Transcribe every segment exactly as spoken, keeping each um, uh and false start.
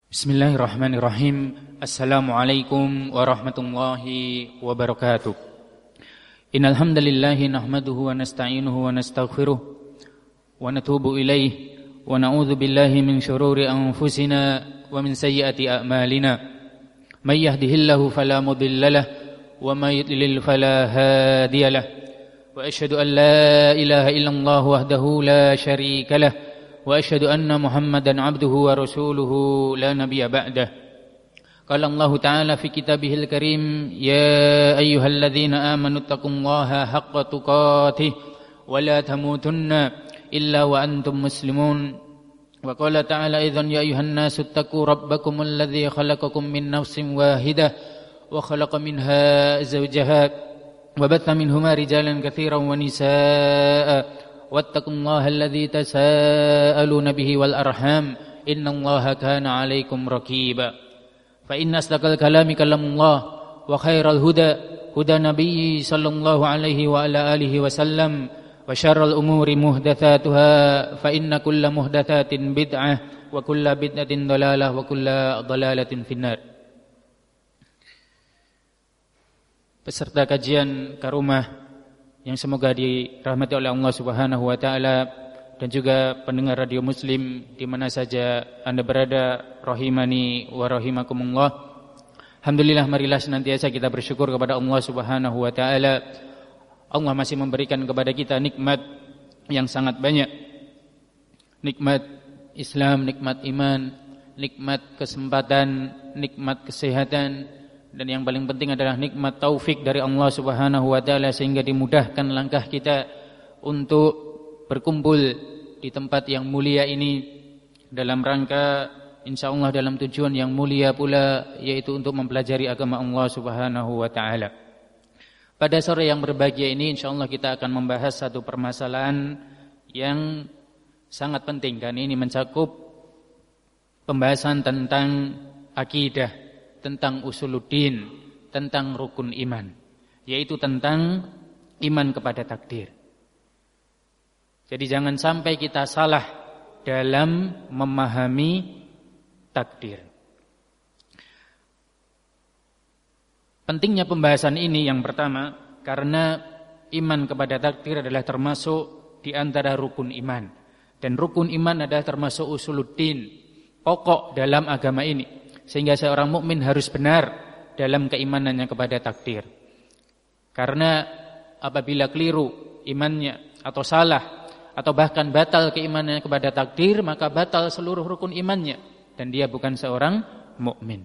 Bismillahirrahmanirrahim. Assalamualaikum warahmatullahi wabarakatuh. Innal hamdalillahi nahmaduhu wa nasta'inuhu wa nastaghfiruh wa natubu ilaihi wa na'udzu billahi min shururi anfusina wa min sayyiati a'malina. May yahdihillahu fala mudilla lahu wa may yudlil fala hadiya lahu. Wa asyhadu an la ilaha illallah wahdahu la syarika lahu wa asyhadu anna Muhammadan abduhu wa rasuluhu la nabiyya ba'dah. Qala Allah Ta'ala fi kitabihil karim, ya ayyuhalladzina amanu taqullaha haqqa tuqatih wa la tamutunna illa wa antum muslimun. Wa qala ta'ala aidan, ya ayyuhan nasu taqu rabbakumul ladzi khalaqakum min nafsin wahidah wa khalaqa minha zawjaha wa batha minhuma rijalan katsiran wa nisaa'a wattaqullaha alladzi tasaaluna bihi wal arham innallaha kana 'alaikum raqiba. Fa inna asdaqal kalami kalamullah wa khairal huda huda nabiyyi sallallahu alaihi wa ala alihi wasallam wa syarral umuri muhdatsatuha fa inna kulla muhdatsatin bid'ah wa kulla bid'atin dhalalah wa kulla dhalalatin finnar. Peserta kajian Karumah yang semoga dirahmati oleh Allah Subhanahu wa taala, dan juga pendengar radio Muslim di mana saja Anda berada, rahimani wa rahimakumullah. Alhamdulillah, marilah senantiasa kita bersyukur kepada Allah Subhanahu wa taala. Allah masih memberikan kepada kita nikmat yang sangat banyak. Nikmat Islam, nikmat iman, nikmat kesempatan, nikmat kesehatan, dan yang paling penting adalah nikmat taufik dari Allah Subhanahu wa taala, sehingga dimudahkan langkah kita untuk berkumpul di tempat yang mulia ini dalam rangka insyaallah dalam tujuan yang mulia pula, yaitu untuk mempelajari agama Allah Subhanahu wa taala. Pada sore yang berbahagia ini insyaallah kita akan membahas satu permasalahan yang sangat penting, dan ini mencakup pembahasan tentang akidah, tentang usuluddin, tentang rukun iman, yaitu tentang iman kepada takdir. Jadi jangan sampai kita salah dalam memahami takdir. Pentingnya pembahasan ini yang pertama, karena iman kepada takdir adalah termasuk di antara rukun iman, dan rukun iman adalah termasuk usuluddin, pokok dalam agama ini. Sehingga seorang mukmin harus benar dalam keimanannya kepada takdir. Karena apabila keliru imannya atau salah atau bahkan batal keimanannya kepada takdir, maka batal seluruh rukun imannya dan dia bukan seorang mukmin.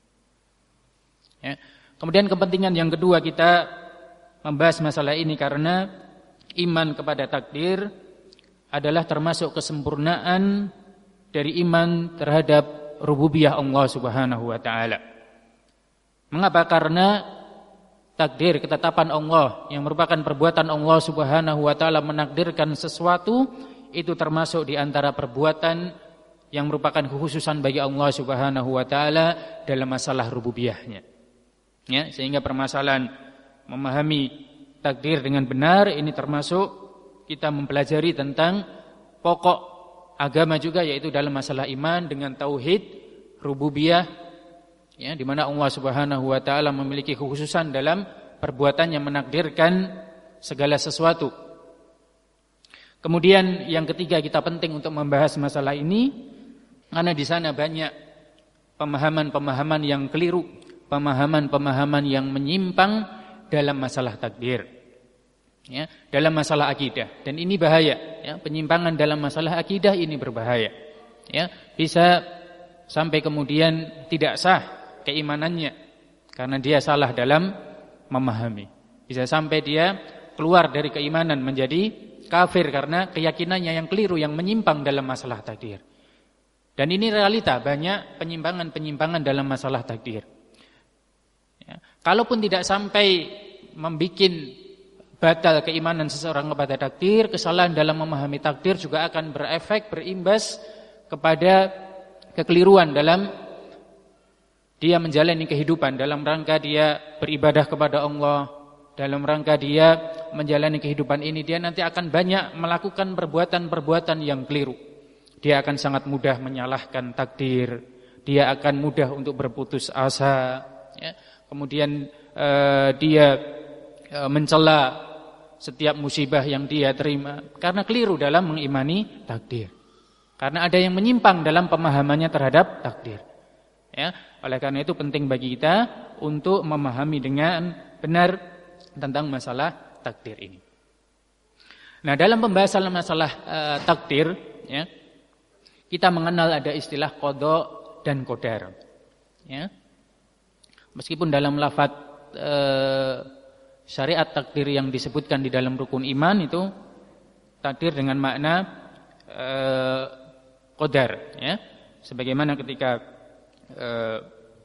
Ya. Kemudian kepentingan yang kedua kita membahas masalah ini karena iman kepada takdir adalah termasuk kesempurnaan dari iman terhadap rububiyah Allah Subhanahu wa taala. Mengapa? Karena takdir, ketetapan Allah yang merupakan perbuatan Allah Subhanahu wa taala menakdirkan sesuatu, itu termasuk di antara perbuatan yang merupakan kekhususan bagi Allah Subhanahu wa taala dalam masalah rububiyahnya. Ya, sehingga permasalahan memahami takdir dengan benar ini termasuk kita mempelajari tentang pokok agama juga, yaitu dalam masalah iman dengan tauhid rububiyah, ya, di mana Allah Subhanahu wa taala memiliki kekhususan dalam perbuatan yang menakdirkan segala sesuatu. Kemudian yang ketiga kita penting untuk membahas masalah ini karena di sana banyak pemahaman-pemahaman yang keliru, pemahaman-pemahaman yang menyimpang dalam masalah takdir. Ya, dalam masalah akidah, dan ini bahaya. Ya, penyimpangan dalam masalah akidah ini berbahaya. Ya, bisa sampai kemudian tidak sah keimanannya karena dia salah dalam memahami. Bisa sampai dia keluar dari keimanan menjadi kafir karena keyakinannya yang keliru, yang menyimpang dalam masalah takdir. Dan ini realita, banyak penyimpangan-penyimpangan dalam masalah takdir. Ya, kalaupun tidak sampai membikin batal keimanan seseorang kepada takdir, kesalahan dalam memahami takdir juga akan berefek, berimbas kepada kekeliruan dalam dia menjalani kehidupan, dalam rangka dia beribadah kepada Allah, dalam rangka dia menjalani kehidupan ini, dia nanti akan banyak melakukan perbuatan-perbuatan yang keliru. Dia akan sangat mudah menyalahkan takdir, dia akan mudah untuk berputus asa, ya. Kemudian uh, dia uh, mencela setiap musibah yang dia terima karena keliru dalam mengimani takdir. Karena ada yang menyimpang dalam pemahamannya terhadap takdir. Ya, oleh karena itu penting bagi kita untuk memahami dengan benar tentang masalah takdir ini. Nah, dalam pembahasan masalah uh, takdir, ya, kita mengenal ada istilah qada dan qadar. Ya. Meskipun dalam lafaz uh, syariat takdir yang disebutkan di dalam rukun iman itu takdir dengan makna uh, qadar, ya. Sebagaimana ketika uh,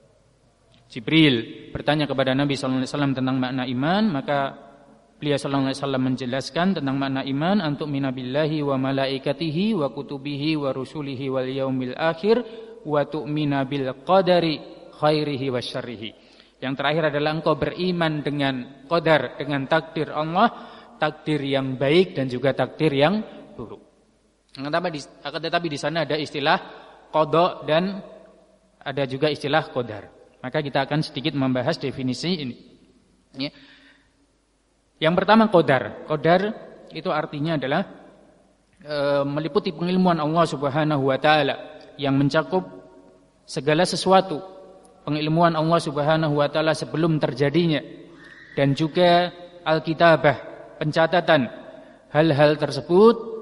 Jibril bertanya kepada Nabi sallallahu alaihi wasallam tentang makna iman, maka beliau sallallahu alaihi wasallam menjelaskan tentang makna iman, antuk minabillahi wa malaikatihi wa kutubihi wa rusulihi wal yaumil akhir wa tu'mina bil qadari khairihi wa syarrihi. Yang terakhir adalah engkau beriman dengan qadar, dengan takdir Allah, takdir yang baik dan juga takdir yang buruk. Akan tetapi di sana ada istilah qada dan ada juga istilah qadar. Maka kita akan sedikit membahas definisi ini. Ya. Yang pertama qadar. Qadar itu artinya adalah e, meliputi pengilmuan Allah Subhanahu wa taala yang mencakup segala sesuatu. Pengilmuan Allah Subhanahu wa taala sebelum terjadinya dan juga al-kitabah, pencatatan hal-hal tersebut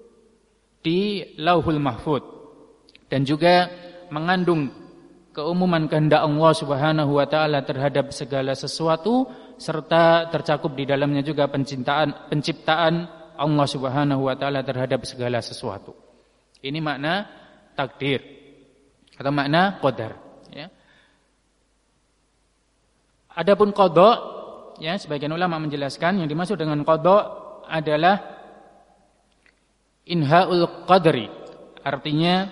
di Lauhul Mahfuz dan juga mengandung keumuman kehendak Allah Subhanahu wa taala terhadap segala sesuatu serta tercakup di dalamnya juga penciptaan penciptaan Allah Subhanahu wa taala terhadap segala sesuatu. Ini makna takdir atau makna qadar, ya. Adapun qada, ya, sebagian ulama menjelaskan yang dimaksud dengan qada adalah inhaul qadri, artinya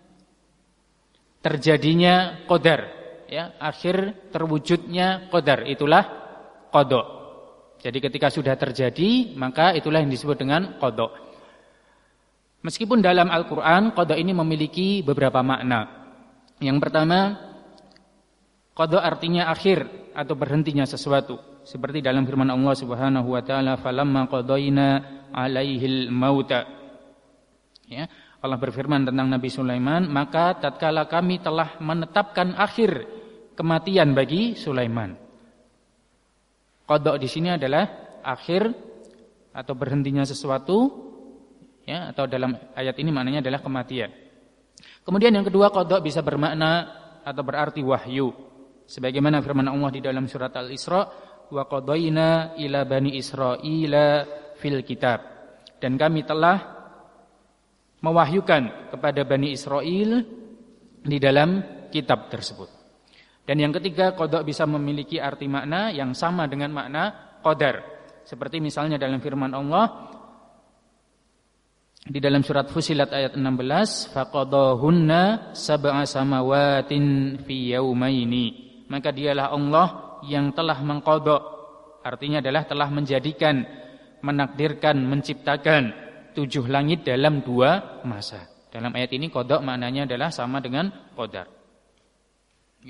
terjadinya qadar, ya, akhir terwujudnya qadar, itulah qada. Jadi ketika sudah terjadi, maka itulah yang disebut dengan qada. Meskipun dalam Al-Qur'an qada ini memiliki beberapa makna. Yang pertama, qada artinya akhir atau berhentinya sesuatu, seperti dalam firman Allah Subhanahu wa taala, falamma qadaina 'alaihil mauta. Ya, Allah berfirman tentang Nabi Sulaiman, maka tatkala kami telah menetapkan akhir kematian bagi Sulaiman. Qada di sini adalah akhir atau berhentinya sesuatu, ya, atau dalam ayat ini maknanya adalah kematian. Kemudian yang kedua, qada bisa bermakna atau berarti wahyu. Sebagaimana firman Allah di dalam surat Al-Isra, wa qadaina ila bani Israila fil kitab. Dan kami telah mewahyukan kepada Bani Israel di dalam kitab tersebut. Dan yang ketiga, qada bisa memiliki arti makna yang sama dengan makna qadar. Seperti misalnya dalam firman Allah di dalam surat Fussilat ayat enam belas, faqadahunna sab'a samawatin fi yaumaini. Maka dialah Allah yang telah mengqada, artinya adalah telah menjadikan, menakdirkan, menciptakan tujuh langit dalam dua masa. Dalam ayat ini qada maknanya adalah sama dengan qadar. Ya.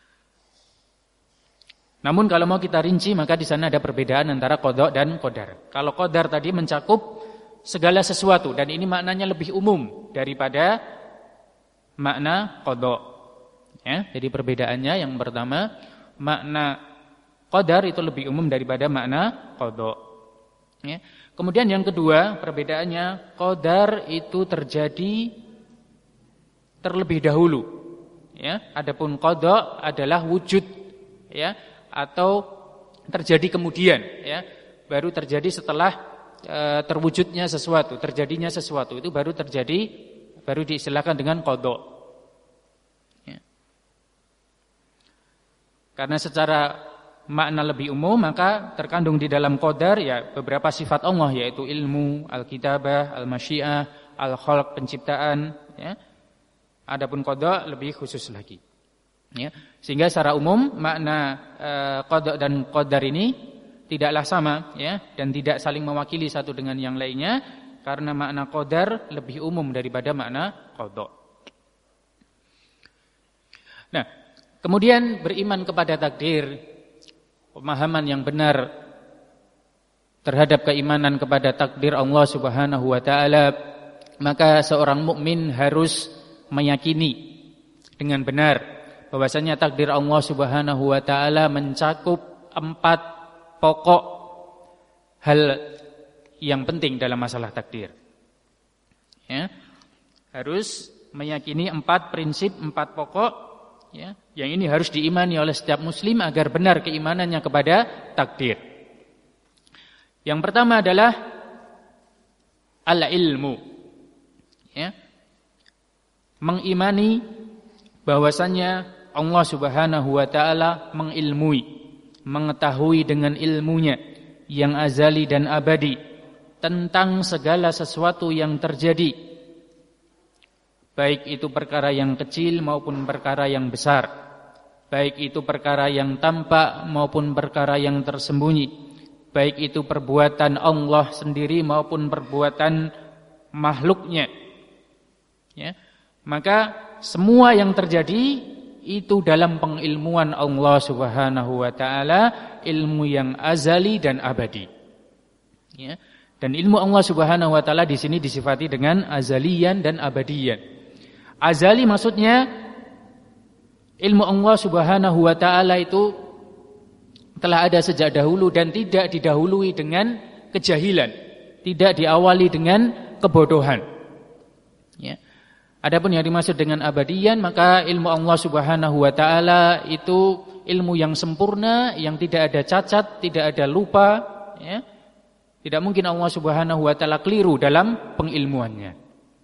Namun kalau mau kita rinci, maka di sana ada perbedaan antara qada dan qadar. Kalau qadar tadi mencakup segala sesuatu dan ini maknanya lebih umum daripada makna qada. Ya, jadi perbedaannya yang pertama, makna qadar itu lebih umum daripada makna qada. Ya. Kemudian yang kedua, perbedaannya qadar itu terjadi terlebih dahulu. Ya, adapun qada adalah wujud, ya, atau terjadi kemudian, ya. Baru terjadi setelah e, terwujudnya sesuatu, terjadinya sesuatu itu baru terjadi, baru diistilahkan dengan qada. Ya. Karena secara makna lebih umum, maka terkandung di dalam qadar ya beberapa sifat Allah, yaitu ilmu, al-kitabah, al-masyiah, al-khalq, penciptaan, ya. Adapun qada lebih khusus lagi. Ya, sehingga secara umum makna e, qada dan qadar ini tidaklah sama, ya, dan tidak saling mewakili satu dengan yang lainnya, karena makna qadar lebih umum daripada makna qada. Nah, kemudian beriman kepada takdir, pemahaman yang benar terhadap keimanan kepada takdir Allah Subhanahu wa taala, maka seorang mukmin harus meyakini dengan benar bahwasanya takdir Allah Subhanahu wa taala mencakup empat pokok hal yang penting dalam masalah takdir. Ya, harus meyakini empat prinsip, empat pokok, ya, yang ini harus diimani oleh setiap muslim agar benar keimanannya kepada takdir. Yang pertama adalah al-ilmu, ya, mengimani bahwasanya Allah Subhanahu wa taala mengilmui, mengetahui dengan ilmunya yang azali dan abadi tentang segala sesuatu yang terjadi, baik itu perkara yang kecil maupun perkara yang besar, baik itu perkara yang tampak maupun perkara yang tersembunyi, baik itu perbuatan Allah sendiri maupun perbuatan makhluknya. Ya, maka semua yang terjadi itu dalam pengilmuan Allah Subhanahu wa taala, ilmu yang azali dan abadi. Ya. Dan ilmu Allah Subhanahu wa taala di sini disifati dengan azalian dan abadian. Azali maksudnya ilmu Allah Subhanahu wa taala itu telah ada sejak dahulu dan tidak didahului dengan kejahilan, tidak diawali dengan kebodohan. Ya. Adapun yang dimaksud dengan abadian, maka ilmu Allah Subhanahu wa taala itu ilmu yang sempurna, yang tidak ada cacat, tidak ada lupa, ya. Tidak mungkin Allah Subhanahu wa taala keliru dalam pengilmuannya.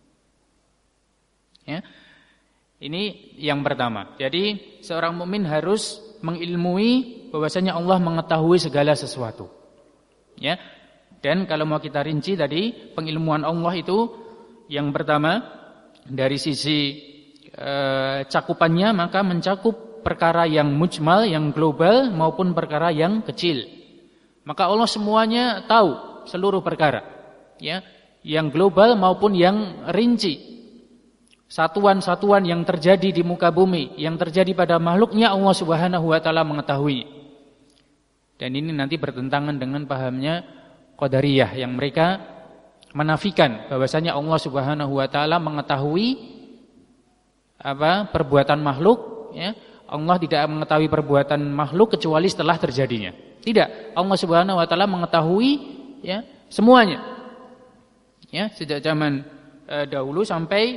Ya. Ini yang pertama. Jadi seorang mukmin harus mengilmui bahwasanya Allah mengetahui segala sesuatu. Ya. Dan kalau mau kita rinci tadi, pengilmuan Allah itu yang pertama dari sisi e, cakupannya, maka mencakup perkara yang mujmal, yang global maupun perkara yang kecil. Maka Allah semuanya tahu seluruh perkara, ya, yang global maupun yang rinci. Satuan-satuan yang terjadi di muka bumi, yang terjadi pada makhluknya, Allah Subhanahu wa taala mengetahui. Dan ini nanti bertentangan dengan pahamnya Qadariyah yang mereka menafikan bahwasanya Allah Subhanahu wa taala mengetahui apa perbuatan makhluk, ya. Allah tidak mengetahui perbuatan makhluk kecuali setelah terjadinya. Tidak, Allah Subhanahu wa taala mengetahui, ya, semuanya. Ya, sejak zaman e, dahulu sampai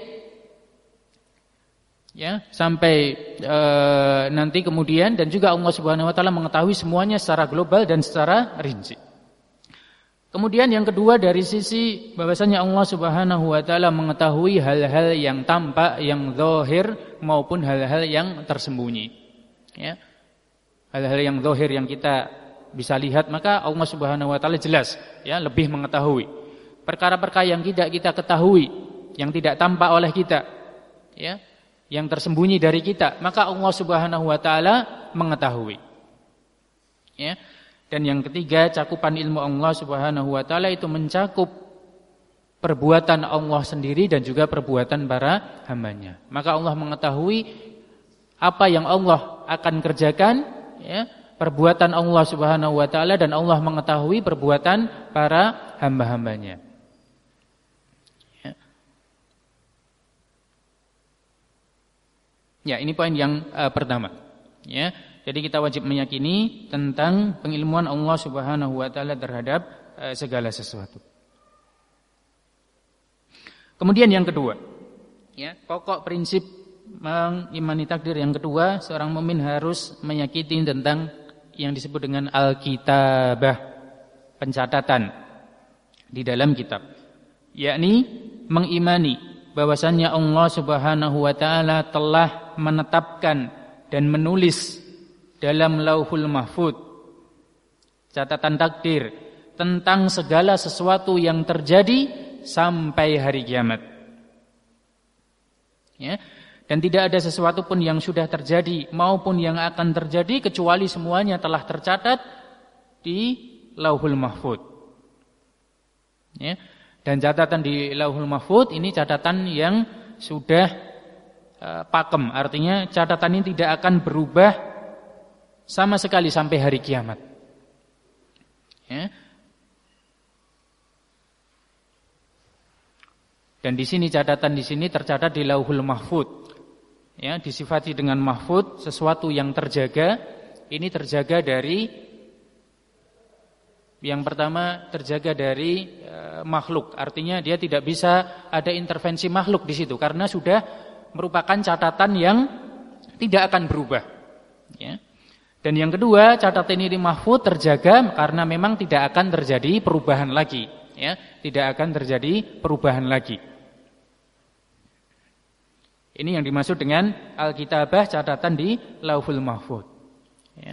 ya, sampai e, nanti kemudian, dan juga Allah Subhanahu wa taala mengetahui semuanya secara global dan secara rinci. Kemudian yang kedua dari sisi bahwasanya Allah Subhanahu wa taala mengetahui hal-hal yang tampak, yang zahir maupun hal-hal yang tersembunyi. Ya. Hal-hal yang zahir yang kita bisa lihat, maka Allah Subhanahu wa taala jelas, ya, lebih mengetahui. Perkara-perkara yang tidak kita ketahui, yang tidak tampak oleh kita, ya, yang tersembunyi dari kita, maka Allah Subhanahu wa taala mengetahui. Ya. Dan yang ketiga, cakupan ilmu Allah Subhanahu wa taala itu mencakup perbuatan Allah sendiri dan juga perbuatan para hambanya. Maka Allah mengetahui apa yang Allah akan kerjakan, ya, perbuatan Allah Subhanahu wa taala, dan Allah mengetahui perbuatan para hamba-hambanya. Ya. Ya, ini poin yang uh, pertama. Ya. Jadi kita wajib meyakini tentang pengilmuan Allah Subhanahu wa taala terhadap uh, segala sesuatu. Kemudian yang kedua, ya, pokok prinsip mengimani takdir yang kedua, seorang mukmin harus meyakini tentang yang disebut dengan al-kitabah, pencatatan di dalam kitab, yakni mengimani bahwasannya Allah Subhanahu wa taala telah menetapkan dan menulis dalam Lauhul Mahfuz catatan takdir tentang segala sesuatu yang terjadi sampai hari kiamat. Ya, dan tidak ada sesuatu pun yang sudah terjadi maupun yang akan terjadi kecuali semuanya telah tercatat di Lauhul Mahfuz. Ya, dan catatan di Lauhul Mahfuz ini catatan yang sudah uh, pakem, artinya catatan ini tidak akan berubah sama sekali sampai hari kiamat. Ya. Dan di sini catatan di sini tercatat di Lauhul Mahfuz. Ya, disifati dengan mahfuz, sesuatu yang terjaga. Ini terjaga dari, yang pertama terjaga dari e, makhluk. Artinya dia tidak bisa ada intervensi makhluk di situ karena sudah merupakan catatan yang tidak akan berubah. Ya. Dan yang kedua, catatan ini mahfuz terjaga karena memang tidak akan terjadi perubahan lagi. Ya, tidak akan terjadi perubahan lagi. Ini yang dimaksud dengan Alkitabah, catatan di Lauhul Mahfuz. Ya.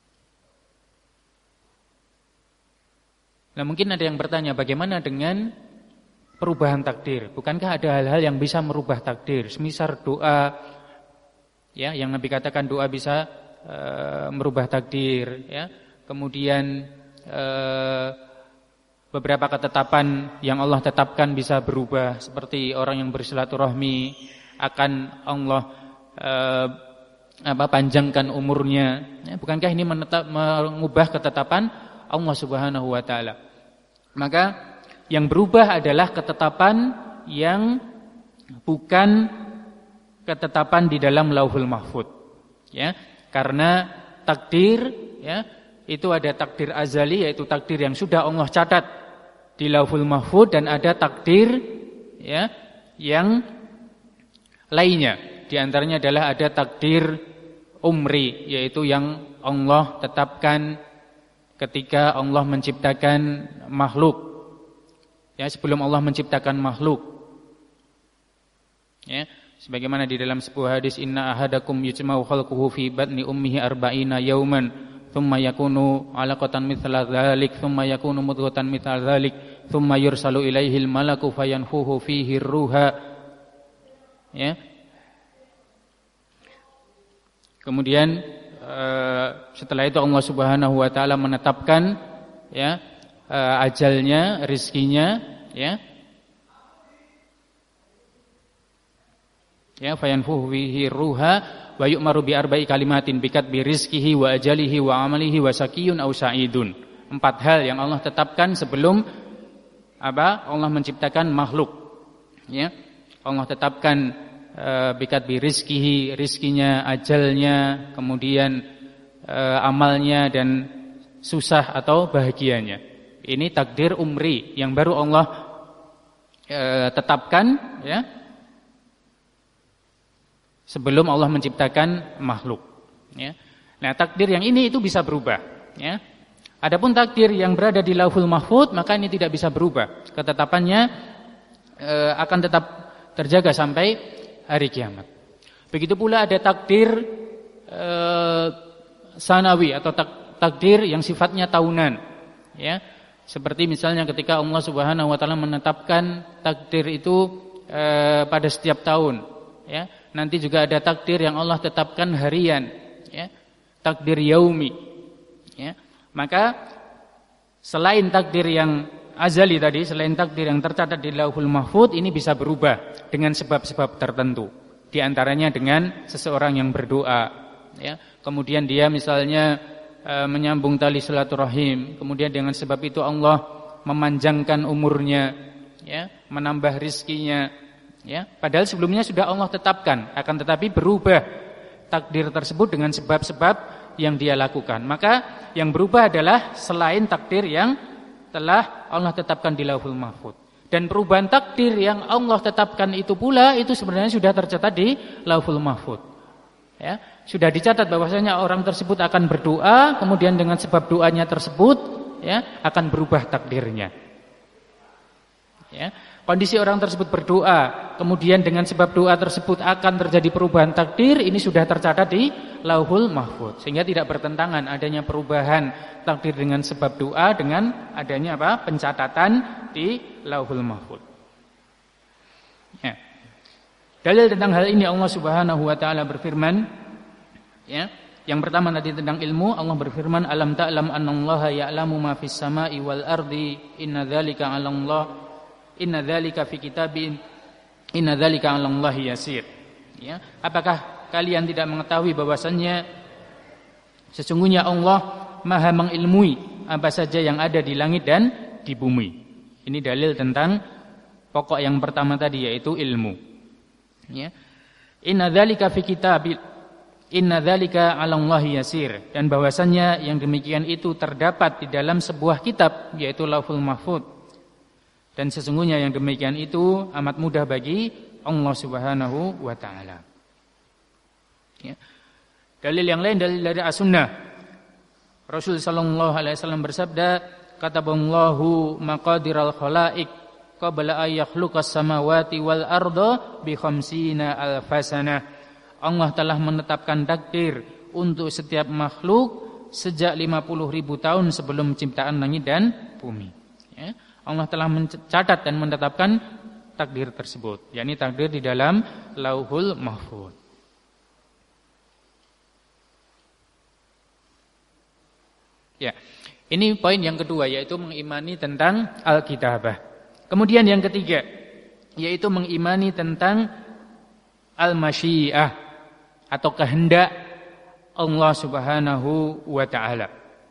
Nah, mungkin ada yang bertanya, bagaimana dengan perubahan takdir? Bukankah ada hal-hal yang bisa merubah takdir? Semisal doa, ya, yang Nabi katakan doa bisa e, merubah takdir. Ya. Kemudian e, beberapa ketetapan yang Allah tetapkan bisa berubah, seperti orang yang bersilaturahmi akan Allah eh, apa panjangkan umurnya. Ya, bukankah ini menetap, mengubah ketetapan Allah Subhanahu wa taala? Maka yang berubah adalah ketetapan yang bukan ketetapan di dalam Lauhul Mahfuz. Ya, karena takdir, ya, itu ada takdir azali, yaitu takdir yang sudah Allah catat di Lauhul Mahfuz, dan ada takdir, ya, yang lainnya. Di antaranya adalah ada takdir umri, yaitu yang Allah tetapkan ketika Allah menciptakan makhluk. Ya, sebelum Allah menciptakan makhluk. Ya, sebagaimana di dalam sebuah hadis, inna ahadakum yujma'u khalquhu fi batni ummihi arba'ina yauman thumma yakunu 'alaqatan mithla dzalik thumma yakunu mudghatan mithla dzalik thumma yursalu ilaihil malaku fayanfuhu fihi ruha. Ya. Kemudian setelah itu Allah Subhanahu wa taala menetapkan, ya, ajalnya, rizkinya, ya. Ya, fayanfuhu fihi ruha wa yu'maru bi arba'i kalimatin bikat bi rizqihi wa ajalihi wa amalihi wa sakiyun aw sa'idun. Empat hal yang Allah tetapkan sebelum apa? Allah menciptakan makhluk. Ya. Allah tetapkan e, bikat bi rizkihi, rizkinya, ajalnya, kemudian e, amalnya, dan susah atau bahagianya. Ini takdir umri yang baru Allah e, tetapkan, ya, sebelum Allah menciptakan makhluk. Ya. Nah, takdir yang ini itu bisa berubah. Ya. Adapun takdir yang berada di Lauhul Mahfuz, maka ini tidak bisa berubah. Ketetapannya e, akan tetap terjaga sampai hari kiamat. Begitu pula ada takdir e, sanawi atau tak, takdir yang sifatnya tahunan. Ya, seperti misalnya ketika Allah Subhanahu wa taala menetapkan takdir itu e, pada setiap tahun. Ya, nanti juga ada takdir yang Allah tetapkan harian. Ya, takdir yaumi. Ya, maka selain takdir yang azali tadi, selain takdir yang tercatat di Lauhul Mahfuz, ini bisa berubah dengan sebab-sebab tertentu. Di antaranya dengan seseorang yang berdoa, ya. Kemudian dia misalnya e, menyambung tali silaturahim, kemudian dengan sebab itu Allah memanjangkan umurnya, ya, menambah rizkinya, ya. Padahal sebelumnya sudah Allah tetapkan, akan tetapi berubah takdir tersebut dengan sebab-sebab yang dia lakukan. Maka yang berubah adalah selain takdir yang telah Allah tetapkan di Lauhul Mahfuz. Dan perubahan takdir yang Allah tetapkan itu pula, itu sebenarnya sudah tercatat di Lauhul Mahfuz. Ya, sudah dicatat bahwasanya orang tersebut akan berdoa, kemudian dengan sebab doanya tersebut, ya, akan berubah takdirnya. Ya, kondisi orang tersebut berdoa, kemudian dengan sebab doa tersebut akan terjadi perubahan takdir, ini sudah tercatat di Lauhul Mahfuz. Sehingga tidak bertentangan adanya perubahan takdir dengan sebab doa dengan adanya apa? Pencatatan di Lauhul Mahfuz. Ya. Dalil tentang hal ini Allah Subhanahu wa taala berfirman, ya. Yang pertama tadi tentang ilmu, Allah berfirman, alam ta'lam annallaha ya'lamu ma fis sama'i wal ardi inna dzalika 'alallah inna dzalika fi kitabin inna dzalika 'alallahi yasir. Ya, apakah kalian tidak mengetahui bahwasannya sesungguhnya Allah Maha mengilmui apa saja yang ada di langit dan di bumi. Ini dalil tentang pokok yang pertama tadi, yaitu ilmu. Ya. Inna dzalika fi kitabil Inna dzalika 'ala Allahi yasir, dan bahwasannya yang demikian itu terdapat di dalam sebuah kitab, yaitu Lauhul Mahfuz. Dan sesungguhnya yang demikian itu amat mudah bagi Allah Subhanahu wa taala. Ya. Dalil yang lain dalil dari As-Sunnah. Rasul sallallahu alaihi wasallam bersabda, kataballahu maqadiral khalaiq qabla ay yakhluqas samawati wal arda bi khamsina alfasana. Allah telah menetapkan takdir untuk setiap makhluk sejak lima puluh ribu tahun sebelum ciptaan langit dan bumi. Ya. Allah telah mencatat dan menetapkan takdir tersebut, yakni takdir di dalam Lauhul Mahfuz. Ya, ini poin yang kedua, yaitu mengimani tentang Al-Kitabah. Kemudian yang ketiga, yaitu mengimani tentang Al-Masyiah atau kehendak Allah Subhanahu wa taala.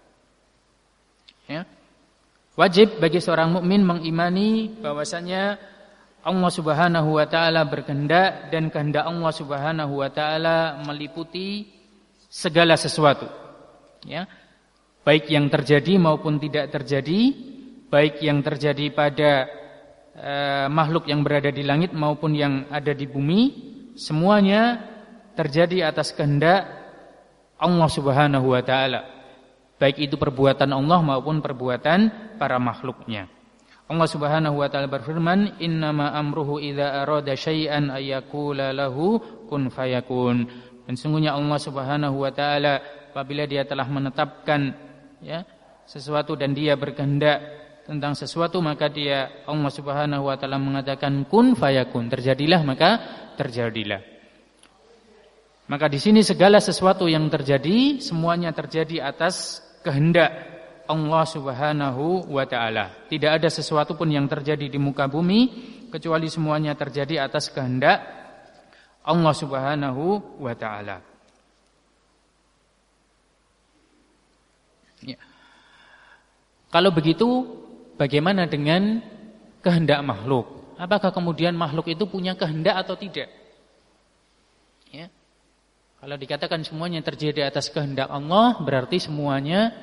Ya. Wajib bagi seorang mukmin mengimani bahwasanya Allah Subhanahu wa taala berkehendak, dan kehendak Allah Subhanahu wa taala meliputi segala sesuatu. Ya. Baik yang terjadi maupun tidak terjadi, baik yang terjadi pada e, makhluk yang berada di langit maupun yang ada di bumi, semuanya terjadi atas kehendak Allah Subhanahu wa taala. Baik itu perbuatan Allah maupun perbuatan para makhluknya. Allah Subhanahu wa taala berfirman, "Innama amruhu idza arada syai'an ayyaqula lahu kun fayakun." Dan sungguhnya Allah Subhanahu wa taala apabila dia telah menetapkan ya sesuatu dan dia berkehendak tentang sesuatu, maka dia Allah Subhanahu wa taala mengatakan kun fayakun, terjadilah maka terjadilah. Maka di sini segala sesuatu yang terjadi semuanya terjadi atas kehendak Allah Subhanahu wa taala. Tidak ada sesuatu pun yang terjadi di muka bumi kecuali semuanya terjadi atas kehendak Allah Subhanahu wa taala. Ya. Kalau begitu, bagaimana dengan kehendak makhluk? Apakah kemudian makhluk itu punya kehendak atau tidak? Ya. Kalau dikatakan semuanya terjadi atas kehendak Allah, berarti semuanya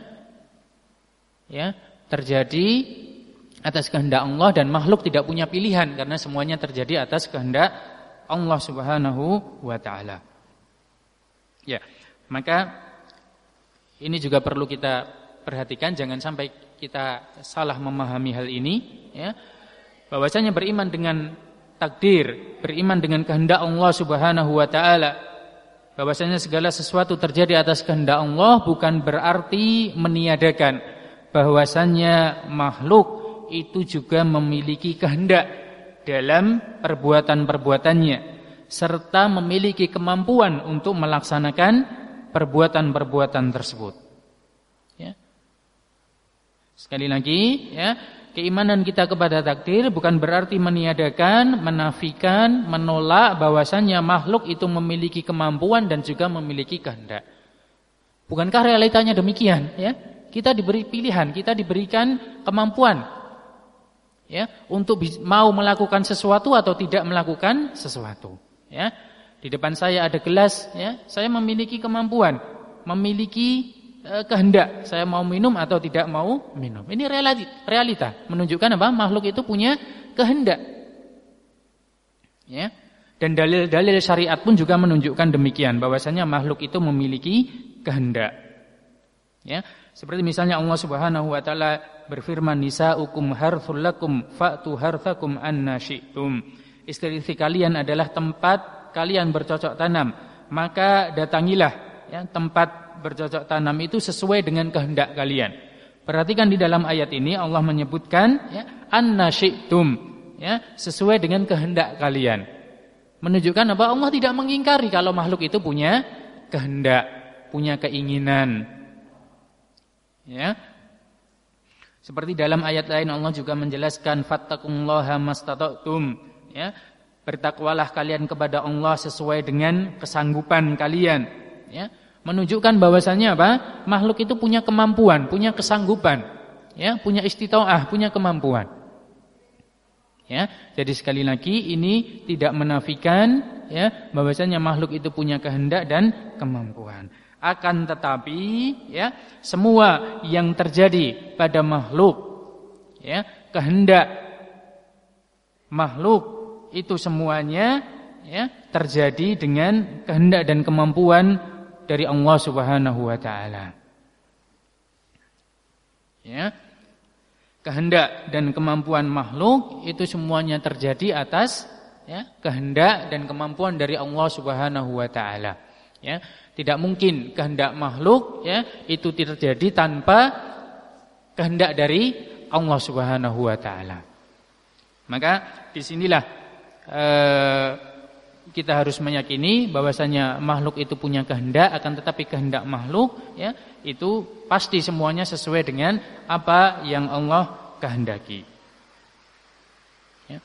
ya terjadi atas kehendak Allah, dan makhluk tidak punya pilihan karena semuanya terjadi atas kehendak Allah Subhanahu wa taala. Ya, maka ini juga perlu kita perhatikan, jangan sampai kita salah memahami hal ini, ya. Bahwasanya beriman dengan takdir, beriman dengan kehendak Allah Subhanahu wa taala, bahwasanya segala sesuatu terjadi atas kehendak Allah, bukan berarti meniadakan bahwasanya makhluk itu juga memiliki kehendak dalam perbuatan-perbuatannya, serta memiliki kemampuan untuk melaksanakan perbuatan-perbuatan tersebut. Ya. Sekali lagi, ya, keimanan kita kepada takdir bukan berarti meniadakan, menafikan, menolak bahwasannya makhluk itu memiliki kemampuan dan juga memiliki kehendak. Bukankah realitanya demikian? Ya, kita diberi pilihan, kita diberikan kemampuan, ya, untuk mau melakukan sesuatu atau tidak melakukan sesuatu. Ya. Di depan saya ada gelas, ya, saya memiliki kemampuan, memiliki e, kehendak, saya mau minum atau tidak mau minum. Ini realita, realita menunjukkan apa? Makhluk itu punya kehendak. Ya. Dan dalil-dalil syariat pun juga menunjukkan demikian, bahwasanya makhluk itu memiliki kehendak. Ya. Seperti misalnya Allah Subhanahu wa taala berfirman, nisaukum harthul lakum fa'tu harthakum anna syi'tum. Istri-istri kalian adalah tempat kalian bercocok tanam, maka datangilah ya, tempat bercocok tanam itu sesuai dengan kehendak kalian. Perhatikan di dalam ayat ini Allah menyebutkan ya, anna syi'tum, ya, sesuai dengan kehendak kalian. Menunjukkan apa? Allah tidak mengingkari kalau makhluk itu punya kehendak, punya keinginan. Ya. Seperti dalam ayat lain Allah juga menjelaskan fattaqullaha mastata'tum, ya. Bertakwalah kalian kepada Allah sesuai dengan kesanggupan kalian, ya. Menunjukkan bahwasannya apa? Makhluk itu punya kemampuan, punya kesanggupan, ya, punya istitaah, punya kemampuan. Ya, jadi sekali lagi ini tidak menafikan, ya, bahwasanya makhluk itu punya kehendak dan kemampuan. Akan tetapi, ya, semua yang terjadi pada makhluk, ya, kehendak makhluk itu semuanya, ya, terjadi dengan kehendak dan kemampuan dari Allah Subhanahu wa taala. Ya. Kehendak dan kemampuan makhluk itu semuanya terjadi atas, ya, kehendak dan kemampuan dari Allah Subhanahu wa taala. Ya, tidak mungkin kehendak makhluk, ya, itu terjadi tanpa kehendak dari Allah Subhanahu wa taala. Maka disinilah eh, kita harus meyakini bahwasanya makhluk itu punya kehendak, akan tetapi kehendak makhluk, ya, itu pasti semuanya sesuai dengan apa yang Allah kehendaki. Ya.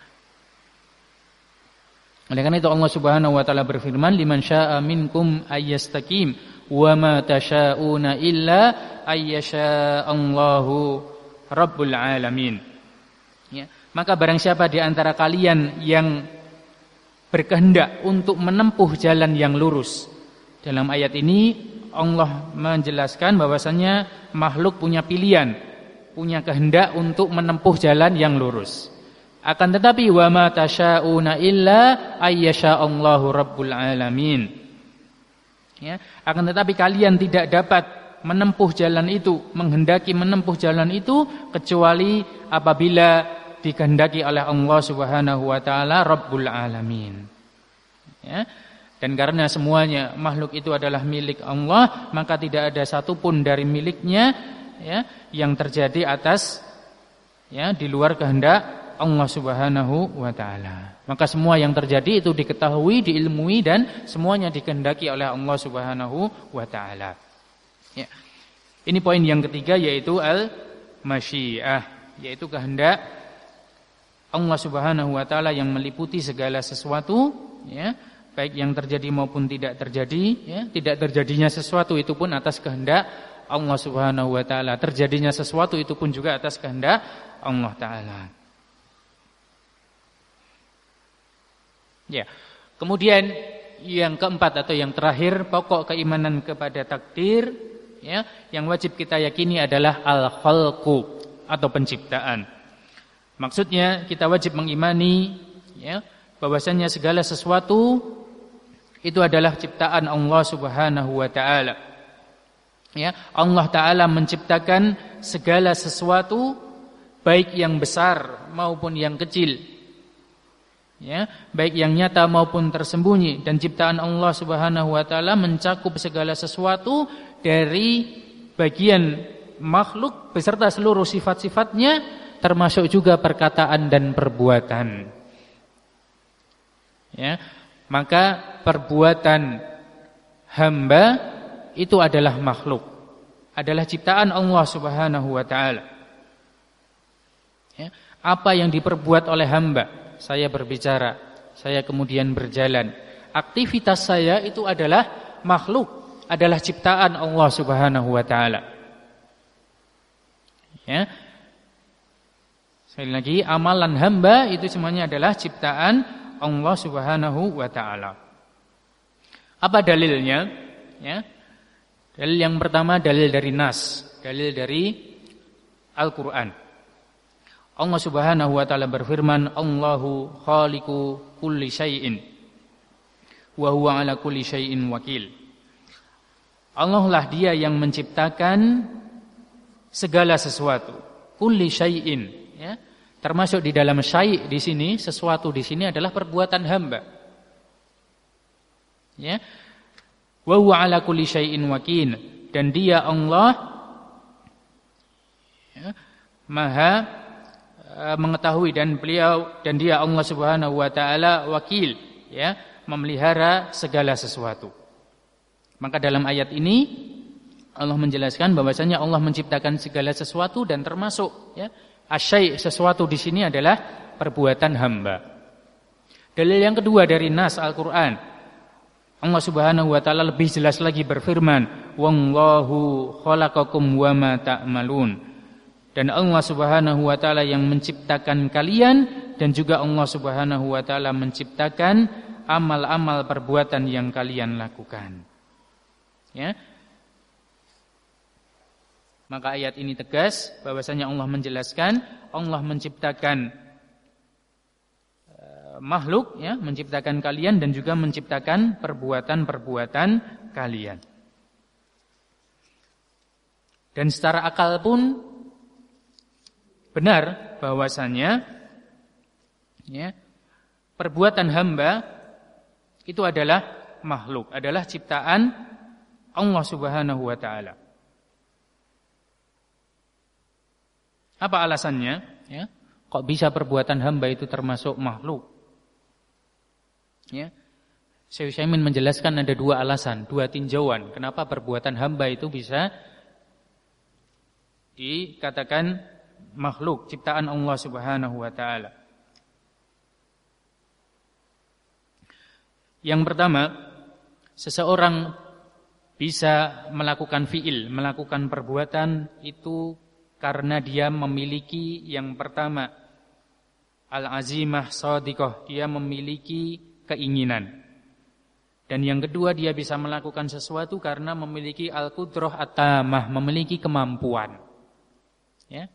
Oleh karena itu Allah Subhanahu wa taala berfirman, "Liman syaa'a minkum ayyastaqim wa ma tasyauna illa ayyasha'allahu rabbul alamin." Ya. Maka barang siapa di antara kalian yang berkehendak untuk menempuh jalan yang lurus. Dalam ayat ini Allah menjelaskan bahwasannya makhluk punya pilihan, punya kehendak untuk menempuh jalan yang lurus. Akan tetapi wa ma tasyauna illa ayyasha'allahu rabbul alamin. Ya, akan tetapi kalian tidak dapat menempuh jalan itu, menghendaki menempuh jalan itu kecuali apabila dikehendaki oleh Allah Subhanahu wa taala Rabbul alamin. Ya. Dan karena semuanya makhluk itu adalah milik Allah, maka tidak ada satupun dari miliknya, ya, yang terjadi atas, ya, di luar kehendak Allah Subhanahu wa taala. Maka semua yang terjadi itu diketahui, diilmui, dan semuanya dikehendaki oleh Allah Subhanahu wa taala. Ya. Ini poin yang ketiga, yaitu al-masyiah, yaitu kehendak Allah Subhanahu wa taala yang meliputi segala sesuatu, ya, baik yang terjadi maupun tidak terjadi, ya. Tidak terjadinya sesuatu itu pun atas kehendak Allah Subhanahu wa taala. Terjadinya sesuatu itu pun juga atas kehendak Allah taala. Ya. Kemudian yang keempat atau yang terakhir, pokok keimanan kepada takdir, ya, yang wajib kita yakini adalah al-khalqu atau penciptaan. Maksudnya kita wajib mengimani, ya, bahwasanya segala sesuatu itu adalah ciptaan Allah Subhanahu wa taala. Ya, Allah taala menciptakan segala sesuatu baik yang besar maupun yang kecil. Ya, baik yang nyata maupun tersembunyi, dan ciptaan Allah Subhanahu wa taala mencakup segala sesuatu dari bagian makhluk beserta seluruh sifat-sifatnya, termasuk juga perkataan dan perbuatan. Ya, maka perbuatan hamba itu adalah makhluk, adalah ciptaan Allah Subhanahu wa taala. Ya, apa yang diperbuat oleh hamba, saya berbicara, saya kemudian berjalan, aktivitas saya itu adalah makhluk, adalah ciptaan Allah Subhanahu wa taala. Ya. Sekali lagi, amalan hamba itu semuanya adalah ciptaan Allah Subhanahu wa taala. Apa dalilnya? Ya. Dalil yang pertama, dalil dari nas, dalil dari Al-Qur'an. Allah Subhanahu wa taala berfirman, "Allahu khaliqu kulli syai'in wa huwa 'ala kulli syai'in wakil." Allah lah Dia yang menciptakan segala sesuatu. Kulli syai'in, ya. Termasuk di dalam syai' di sini, sesuatu di sini adalah perbuatan hamba. Ya. Wa huwa 'ala kulli syai'in wakil, dan Dia Allah, ya, Maha uh, mengetahui, dan beliau dan Dia Allah Subhanahu wa taala wakil, ya, memelihara segala sesuatu. Maka dalam ayat ini Allah menjelaskan bahwasanya Allah menciptakan segala sesuatu, dan termasuk, ya, asyai', sesuatu di sini adalah perbuatan hamba. Dalil yang kedua dari nas Al-Qur'an. Allah Subhanahu wa taala lebih jelas lagi berfirman, "Wallahu khalaqakum wama ta'malun." Dan Allah Subhanahu wa taala yang menciptakan kalian dan juga Allah Subhanahu wa taala menciptakan amal-amal perbuatan yang kalian lakukan. Ya. Maka ayat ini tegas bahwasanya Allah menjelaskan Allah menciptakan uh, makhluk, ya, menciptakan kalian dan juga menciptakan perbuatan-perbuatan kalian. Dan secara akal pun benar bahwasanya, ya, perbuatan hamba itu adalah makhluk, adalah ciptaan Allah Subhanahu wa taala. Apa alasannya? Ya, kok bisa perbuatan hamba itu termasuk makhluk? Ya, Syekh Utsaimin menjelaskan ada dua alasan, dua tinjauan kenapa perbuatan hamba itu bisa dikatakan makhluk, ciptaan Allah Subhanahu wa taala. Yang pertama, seseorang bisa melakukan fi'il, melakukan perbuatan itu karena dia memiliki yang pertama al-azimah shadiqah, dia memiliki keinginan. Dan yang kedua, dia bisa melakukan sesuatu karena memiliki al-qudrah at-tamah, memiliki kemampuan. Ya.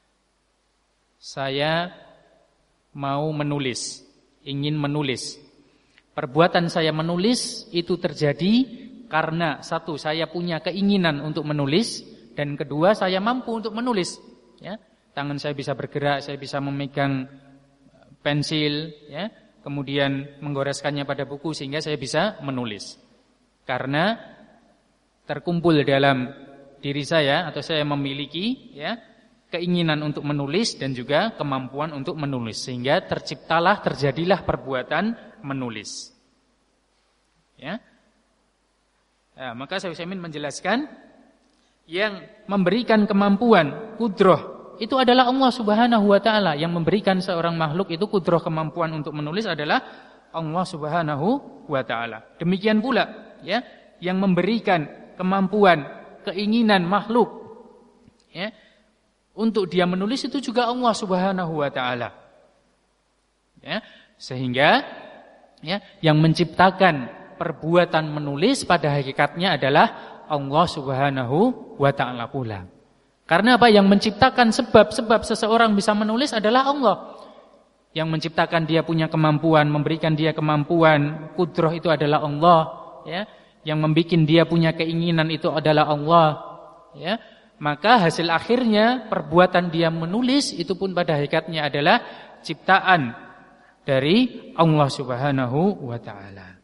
Saya mau menulis, ingin menulis. Perbuatan saya menulis itu terjadi karena satu, saya punya keinginan untuk menulis, dan kedua, saya mampu untuk menulis. Ya, tangan saya bisa bergerak, saya bisa memegang pensil, ya, kemudian menggoreskannya pada buku sehingga saya bisa menulis. Karena terkumpul dalam diri saya atau saya memiliki, ya, keinginan untuk menulis dan juga kemampuan untuk menulis, sehingga terciptalah, terjadilah perbuatan menulis. Ya. Nah, maka Syekh Utsaimin menjelaskan yang memberikan kemampuan kudroh itu adalah Allah Subhanahu wa taala. Yang memberikan seorang makhluk itu kudroh, kemampuan untuk menulis adalah Allah Subhanahu wa taala. Demikian pula, ya, yang memberikan kemampuan, keinginan makhluk, ya, untuk dia menulis itu juga Allah Subhanahu wa taala. Ya, sehingga, ya, yang menciptakan perbuatan menulis pada hakikatnya adalah Allah Subhanahu wa ta'ala pula. Karena apa? Yang menciptakan sebab-sebab seseorang bisa menulis adalah Allah. Yang menciptakan dia punya kemampuan, memberikan dia kemampuan, kudroh itu adalah Allah, ya. Yang membikin dia punya keinginan itu adalah Allah, ya. Maka hasil akhirnya perbuatan dia menulis itu pun pada hakikatnya adalah ciptaan dari Allah Subhanahu wa ta'ala.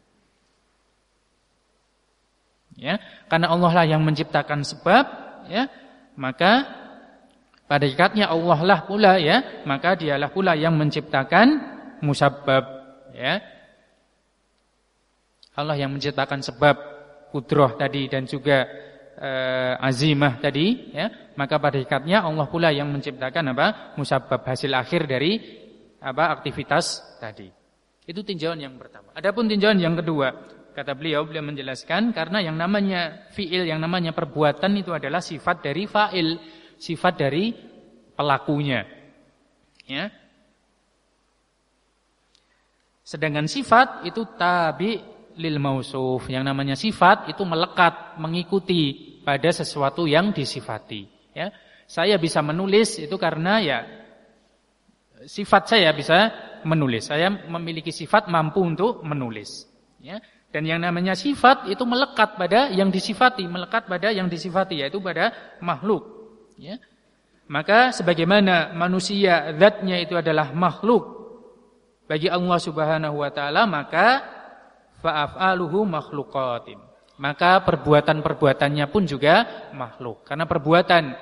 Ya, karena Allah lah yang menciptakan sebab, ya, maka pada hakikatnya Allah lah pula, ya, maka dialah pula yang menciptakan musabbab, ya. Allah yang menciptakan sebab kudroh tadi dan juga eh, azimah tadi, ya, maka pada hakikatnya Allah pula yang menciptakan apa? Musabbab, hasil akhir dari apa? Aktivitas tadi. Itu tinjauan yang pertama. Adapun tinjauan yang kedua, kata beliau, beliau menjelaskan karena yang namanya fi'il, yang namanya perbuatan itu adalah sifat dari fa'il, sifat dari pelakunya. Ya. Sedangkan sifat itu tabi lil mausuf. Yang namanya sifat itu melekat, mengikuti pada sesuatu yang disifati. Ya. Saya bisa menulis itu karena, ya, sifat saya bisa menulis. Saya memiliki sifat mampu untuk menulis. Ya. Dan yang namanya sifat itu melekat pada yang disifati, melekat pada yang disifati, yaitu pada makhluk. Ya. Maka sebagaimana manusia zatnya itu adalah makhluk bagi Allah Subhanahu wa taala, maka fa'afaluhu makhluqatin. Maka perbuatan-perbuatannya pun juga makhluk. Karena perbuatan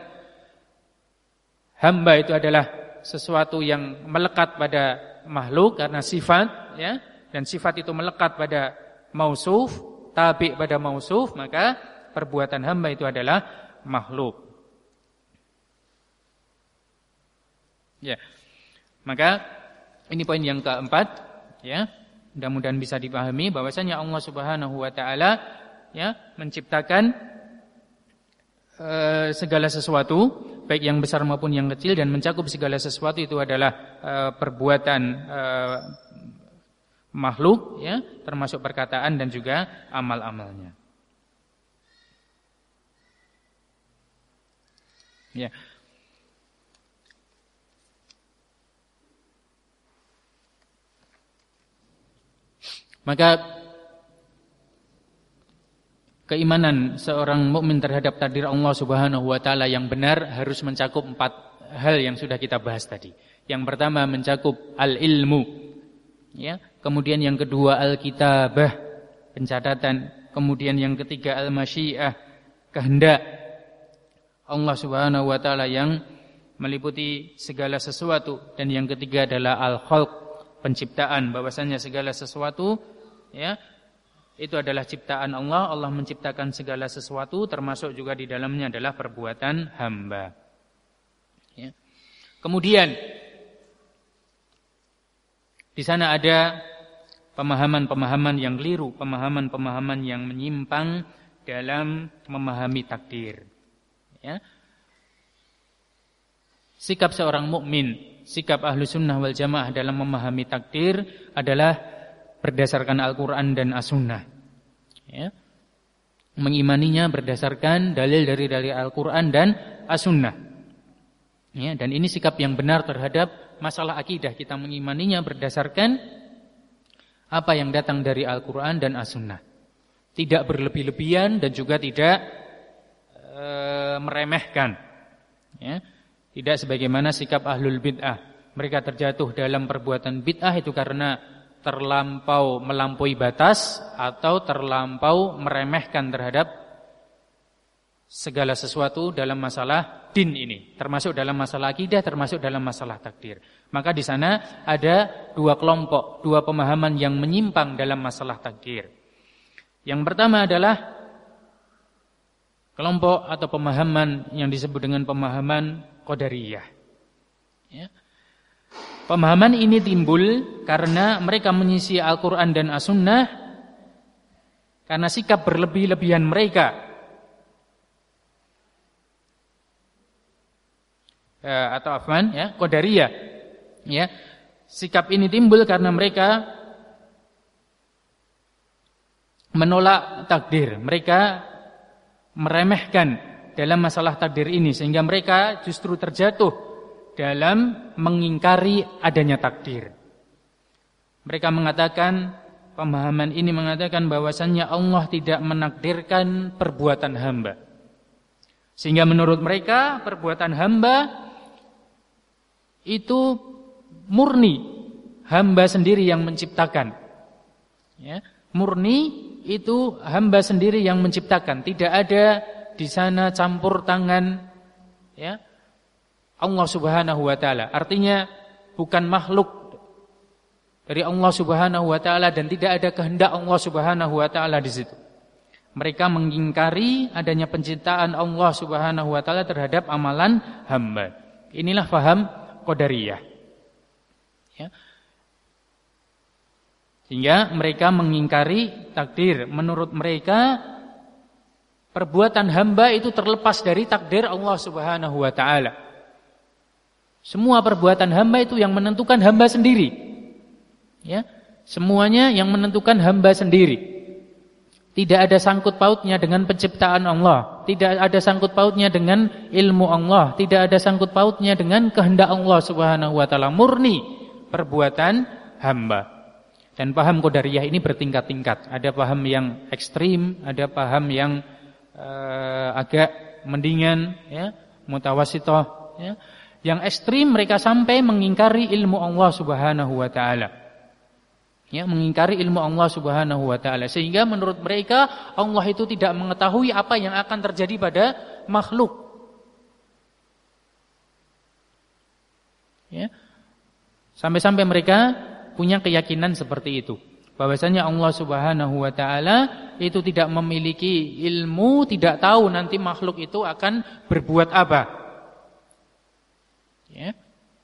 hamba itu adalah sesuatu yang melekat pada makhluk karena sifat, ya, dan sifat itu melekat pada mausuf, tabi pada mausuf, maka perbuatan hamba itu adalah makhluk. Ya. Maka ini poin yang keempat, ya. Mudah-mudahan bisa dipahami bahwasanya Allah Subhanahu wa taala ya menciptakan uh, segala sesuatu baik yang besar maupun yang kecil, dan mencakup segala sesuatu itu adalah uh, perbuatan uh, makhluk ya, termasuk perkataan dan juga amal-amalnya. Ya. Maka keimanan seorang mukmin terhadap takdir Allah Subhanahu wa taala yang benar harus mencakup empat hal yang sudah kita bahas tadi. Yang pertama mencakup al-ilmu, ya. Kemudian yang kedua al-kitabah, pencatatan. Kemudian yang ketiga al-masyiah, kehendak Allah Subhanahu wa taala yang meliputi segala sesuatu. Dan yang ketiga adalah al-khalq, penciptaan, bahwasanya segala sesuatu ya itu adalah ciptaan Allah. Allah menciptakan segala sesuatu, termasuk juga di dalamnya adalah perbuatan hamba. Ya. Kemudian di sana ada pemahaman-pemahaman yang keliru, pemahaman-pemahaman yang menyimpang dalam memahami takdir. Ya. Sikap seorang mukmin, sikap ahlu sunnah wal jamaah dalam memahami takdir adalah berdasarkan Al-Quran dan As-Sunnah. Ya. Mengimaninya berdasarkan dalil dari dari Al-Quran dan As-Sunnah. Ya, dan ini sikap yang benar terhadap masalah akidah. Kita mengimaninya berdasarkan apa yang datang dari Al-Quran dan As-Sunnah. Tidak berlebih-lebihan dan juga tidak e, meremehkan. Ya. Tidak sebagaimana sikap ahlul bid'ah. Mereka terjatuh dalam perbuatan bid'ah itu karena terlampau melampaui batas atau terlampau meremehkan terhadap segala sesuatu dalam masalah din ini, termasuk dalam masalah akidah, termasuk dalam masalah takdir. Maka di sana ada dua kelompok, dua pemahaman yang menyimpang dalam masalah takdir. Yang pertama adalah kelompok atau pemahaman yang disebut dengan pemahaman Qadariyah. Ya. Pemahaman ini timbul karena mereka menyisi Al-Quran dan As-Sunnah karena sikap berlebih-lebihan mereka. Ya, atau afwan, ya, Qadariyah. Ya. Sikap ini timbul karena mereka menolak takdir. Mereka meremehkan dalam masalah takdir ini, sehingga mereka justru terjatuh dalam mengingkari adanya takdir. Mereka mengatakan, pemahaman ini mengatakan bahwasannya Allah tidak menakdirkan perbuatan hamba. Sehingga menurut mereka perbuatan hamba itu murni hamba sendiri yang menciptakan. Ya, murni itu hamba sendiri yang menciptakan, tidak ada di sana campur tangan ya Allah Subhanahu wa taala. Artinya bukan makhluk dari Allah Subhanahu wa taala dan tidak ada kehendak Allah Subhanahu wa taala di situ. Mereka mengingkari adanya penciptaan Allah Subhanahu wa taala terhadap amalan hamba. Inilah faham Qadariyah. Ya. Sehingga mereka mengingkari takdir. Menurut mereka perbuatan hamba itu terlepas dari takdir Allah Subhanahu wa taala. Semua perbuatan hamba itu yang menentukan hamba sendiri. Ya, semuanya yang menentukan hamba sendiri. Tidak ada sangkut pautnya dengan penciptaan Allah, tidak ada sangkut pautnya dengan ilmu Allah, tidak ada sangkut pautnya dengan kehendak Allah Subhanahu wa taala, murni perbuatan hamba. Dan paham Qadariyah ini bertingkat-tingkat. Ada paham yang ekstrim, ada paham yang uh, agak mendingan, ya, mutawasithah, ya. Yang ekstrim mereka sampai mengingkari ilmu Allah Subhanahu wa taala. Ya, mengingkari ilmu Allah Subhanahu wa taala, sehingga menurut mereka Allah itu tidak mengetahui apa yang akan terjadi pada makhluk. Ya. Sampai-sampai mereka punya keyakinan seperti itu, bahwasanya Allah Subhanahu wa taala itu tidak memiliki ilmu, tidak tahu nanti makhluk itu akan berbuat apa. Ya.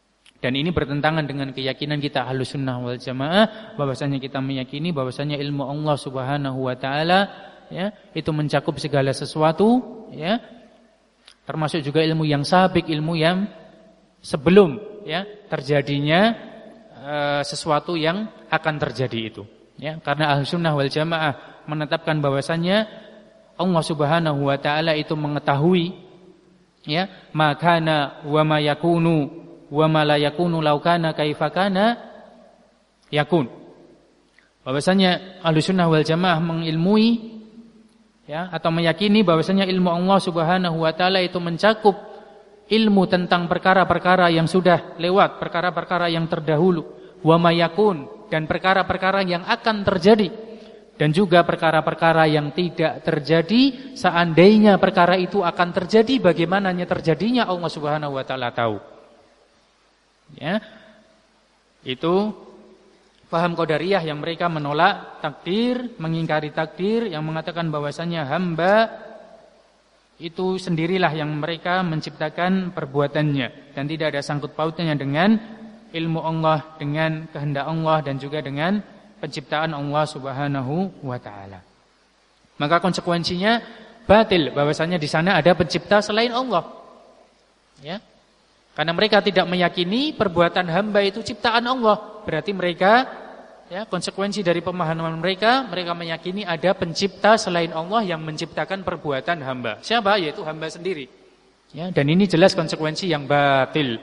Dan ini bertentangan dengan keyakinan kita Ahlus Sunnah wal Jamaah, bahwasanya kita meyakini bahwasanya ilmu Allah Subhanahu wa taala ya, itu mencakup segala sesuatu ya. Termasuk juga ilmu yang sabik, ilmu yang sebelum ya terjadinya e, sesuatu yang akan terjadi itu. Ya, karena Ahlus Sunnah wal Jamaah menetapkan bahwasanya Allah Subhanahu wa taala itu mengetahui ya, makana wa ma yakunu wa ma la yakunu law kana kaifa kana yakun. Bahwasanya Ahlussunnah wal Jamaah mengilmui ya atau meyakini bahwasanya ilmu Allah Subhanahu wa taala itu mencakup ilmu tentang perkara-perkara yang sudah lewat, perkara-perkara yang terdahulu, wa ma yakun, dan perkara-perkara yang akan terjadi, dan juga perkara-perkara yang tidak terjadi. Seandainya perkara itu akan terjadi, bagaimananya terjadinya Allah Subhanahu wa taala tahu. Ya, itu paham Qadariyah yang mereka menolak takdir, mengingkari takdir, yang mengatakan bahwasanya hamba itu sendirilah yang mereka menciptakan perbuatannya dan tidak ada sangkut pautnya dengan ilmu Allah, dengan kehendak Allah, dan juga dengan penciptaan Allah Subhanahu wa taala. Maka konsekuensinya batil bahwasanya di sana ada pencipta selain Allah. Ya. Karena mereka tidak meyakini perbuatan hamba itu ciptaan Allah. Berarti mereka ya, konsekuensi dari pemahaman mereka, mereka meyakini ada pencipta selain Allah yang menciptakan perbuatan hamba. Siapa? Yaitu hamba sendiri. Ya, dan ini jelas konsekuensi yang batil.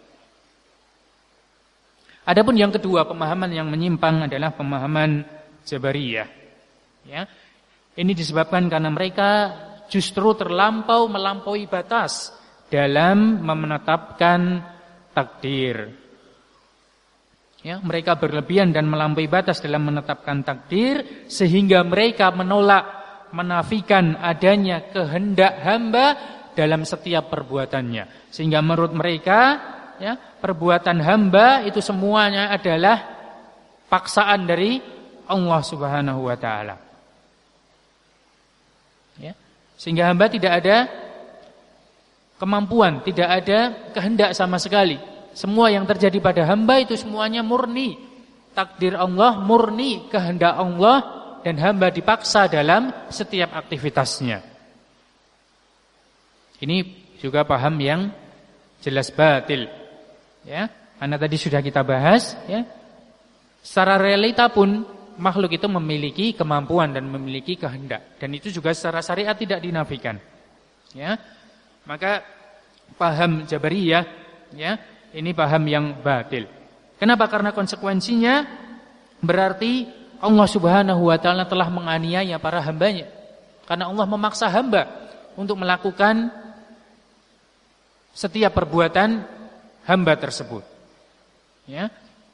Adapun yang kedua, pemahaman yang menyimpang adalah pemahaman Jabariyah. Ya. Ini disebabkan karena mereka justru terlampau melampaui batas dalam menetapkan takdir. Ya, mereka berlebihan dan melampaui batas dalam menetapkan takdir, sehingga mereka menolak, menafikan adanya kehendak hamba dalam setiap perbuatannya. Sehingga menurut mereka, ya, perbuatan hamba itu semuanya adalah paksaan dari Allah Subhanahu wa taala. Ya, sehingga hamba tidak ada kemampuan, tidak ada kehendak sama sekali. Semua yang terjadi pada hamba itu semuanya murni takdir Allah, murni kehendak Allah, dan hamba dipaksa dalam setiap aktivitasnya. Ini juga paham yang jelas batil. Ya, karena tadi sudah kita bahas, ya. Secara realita pun makhluk itu memiliki kemampuan dan memiliki kehendak, dan itu juga secara syariat tidak dinafikan. Ya. Maka paham Jabariyah ya, ini paham yang batil. Kenapa? Karena konsekuensinya berarti Allah Subhanahu wa taala telah menganiaya para hambanya. Karena Allah memaksa hamba untuk melakukan setiap perbuatan hamba tersebut. Ya.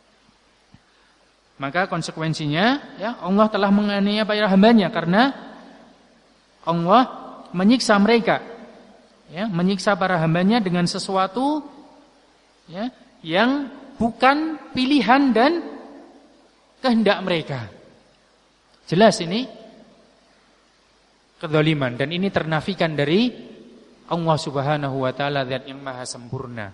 Maka konsekuensinya ya, Allah telah menganiaya para hambanya karena Allah menyiksa mereka. Ya, menyiksa para hambanya dengan sesuatu ya, yang bukan pilihan dan kehendak mereka. Jelas ini kedzaliman, dan ini ternafikan dari Allah Subhanahu wa taala, zat yang maha sempurna.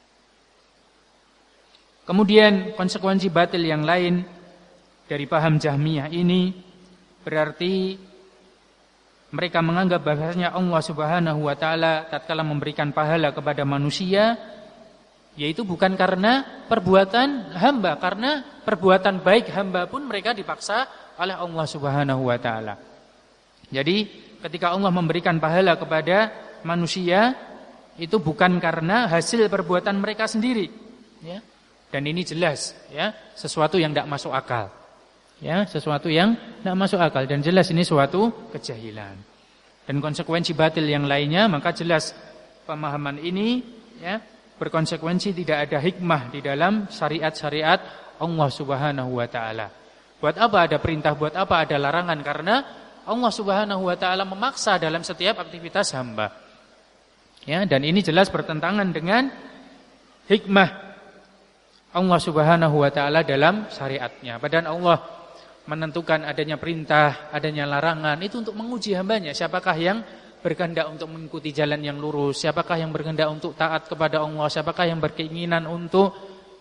Kemudian konsekuensi batil yang lain dari paham Jahmiyah ini berarti mereka menganggap bahwasanya Allah Subhanahu wa taala tatkala memberikan pahala kepada manusia, yaitu bukan karena perbuatan hamba, karena perbuatan baik hamba pun mereka dipaksa oleh Allah Subhanahu wa taala. Jadi ketika Allah memberikan pahala kepada manusia, itu bukan karena hasil perbuatan mereka sendiri, ya. Dan ini jelas ya, sesuatu yang tidak masuk akal. Ya, sesuatu yang tidak masuk akal, dan jelas ini suatu kejahilan. Dan konsekuensi batil yang lainnya, maka jelas pemahaman ini ya, berkonsekuensi tidak ada hikmah di dalam syariat-syariat Allah Subhanahu wa taala. Buat apa ada perintah, buat apa ada larangan? Karena Allah Subhanahu wa taala memaksa dalam setiap aktivitas hamba. Ya, dan ini jelas bertentangan dengan hikmah Allah Subhanahu wa taala dalam syariatnya. Padahal Allah menentukan adanya perintah, adanya larangan itu untuk menguji hambanya. Siapakah yang berkehendak untuk mengikuti jalan yang lurus? Siapakah yang berkehendak untuk taat kepada Allah? Siapakah yang berkeinginan untuk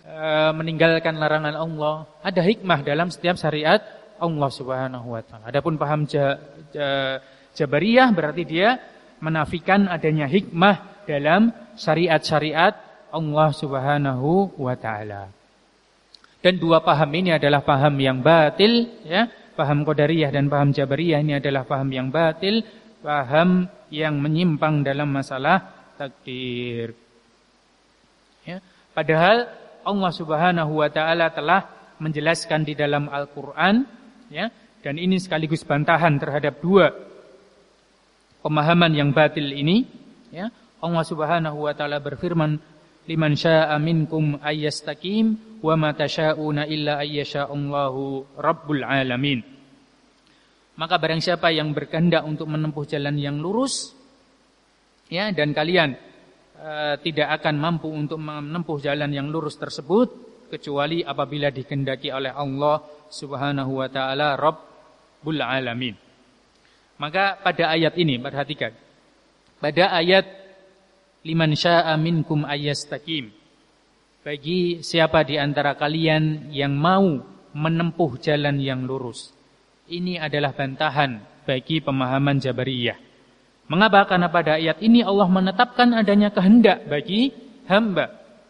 meninggalkan larangan Allah. Ada hikmah dalam setiap syariat Allah Subhanahu wa taala. Adapun paham ja, ja, Jabariyah berarti dia menafikan adanya hikmah dalam syariat-syariat Allah Subhanahu wa taala. Dan dua paham ini adalah paham yang batil, ya. Paham Qadariyah dan paham Jabariyah ini adalah paham yang batil, paham yang menyimpang dalam masalah takdir. Ya. Padahal Allah Subhanahu wa taala telah menjelaskan di dalam Al-Qur'an, ya, dan ini sekaligus bantahan terhadap dua pemahaman yang batil ini, ya. Allah Subhanahu wa taala berfirman, "Liman syaa'a minkum ayyastaqim wa ma tasyaa'una illa ayyasha'allahu rabbul alamin." Maka barang siapa yang berkehendak untuk menempuh jalan yang lurus, ya, dan kalian uh, tidak akan mampu untuk menempuh jalan yang lurus tersebut kecuali apabila dikehendaki oleh Allah Subhanahu wa taala Rabbul alamin. Maka pada ayat ini perhatikan. Pada ayat liman syaa'a minkum ayyastaqim, bagi siapa di antara kalian yang mau menempuh jalan yang lurus. Ini adalah bantahan bagi pemahaman Jabariyah. Mengapa? Karena pada ayat ini Allah menetapkan adanya kehendak bagi hamba.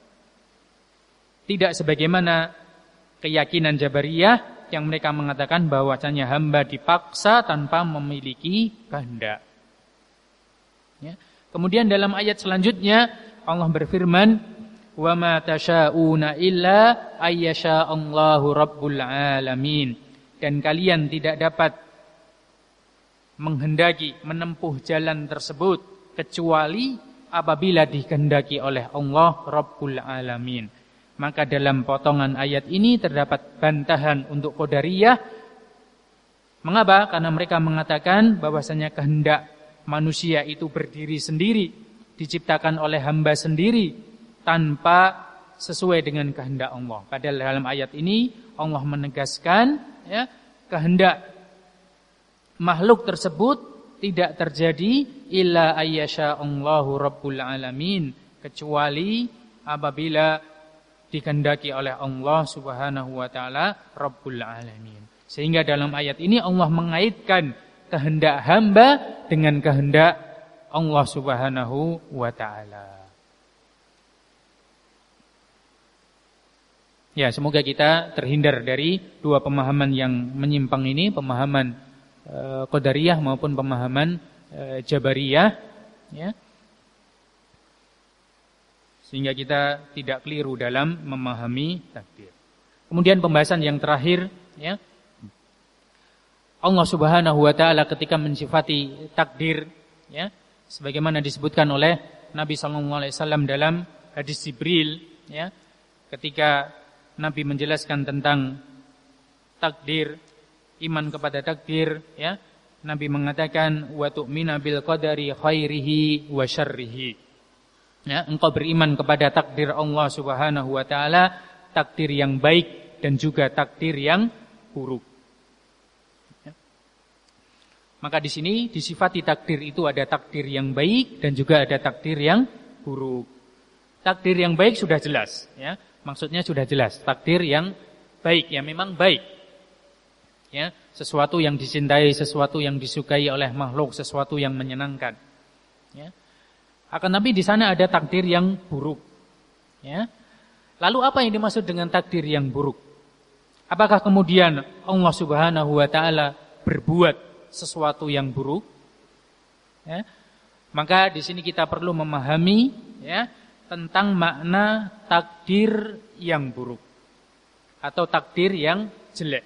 Tidak sebagaimana keyakinan Jabariyah yang mereka mengatakan bahwasanya hamba dipaksa tanpa memiliki kehendak. Ya. Kemudian dalam ayat selanjutnya Allah berfirman, "Wa ma tasyaa'una illa ayyasha'allahu rabbul alamin." Dan kalian tidak dapat menghendaki menempuh jalan tersebut kecuali apabila dikehendaki oleh Allah Rabbul alamin. Maka dalam potongan ayat ini terdapat bantahan untuk Qadariyah. Mengapa? Karena mereka mengatakan bahwasanya kehendak manusia itu berdiri sendiri, diciptakan oleh hamba sendiri tanpa sesuai dengan kehendak Allah. Padahal dalam ayat ini Allah menegaskan, ya, kehendak makhluk tersebut tidak terjadi illa ayyasha'allahu rabbul alamin, kecuali apabila dikehendaki oleh Allah Subhanahu wa taala Rabbul alamin. Sehingga dalam ayat ini Allah mengaitkan kehendak hamba dengan kehendak Allah Subhanahu wa taala. Ya, semoga kita terhindar dari dua pemahaman yang menyimpang ini, pemahaman e, Qadariyah maupun pemahaman e, Jabariyah, ya. Sehingga kita tidak keliru dalam memahami takdir. Kemudian pembahasan yang terakhir, ya. Allah Subhanahu wa taala ketika mensifati takdir, ya, sebagaimana disebutkan oleh Nabi sallallahu alaihi wasallam dalam hadis Jibril, ya, ketika Nabi menjelaskan tentang takdir, iman kepada takdir, ya. Nabi mengatakan wa tu'mina bil qadari khairihi wa syarrihi. Ya, engkau beriman kepada takdir Allah Subhanahu wa taala, takdir yang baik dan juga takdir yang buruk. Ya. Maka di sini disifati takdir itu ada takdir yang baik dan juga ada takdir yang buruk. Takdir yang baik sudah jelas, ya. Maksudnya sudah jelas, takdir yang baik, ya memang baik. Ya, sesuatu yang dicintai, sesuatu yang disukai oleh makhluk, sesuatu yang menyenangkan. Ya. Akan tapi di sana ada takdir yang buruk. Ya. Lalu apa yang dimaksud dengan takdir yang buruk? Apakah kemudian Allah Subhanahu wa taala berbuat sesuatu yang buruk? Ya. Maka di sini kita perlu memahami, ya, tentang makna takdir yang buruk atau takdir yang jelek.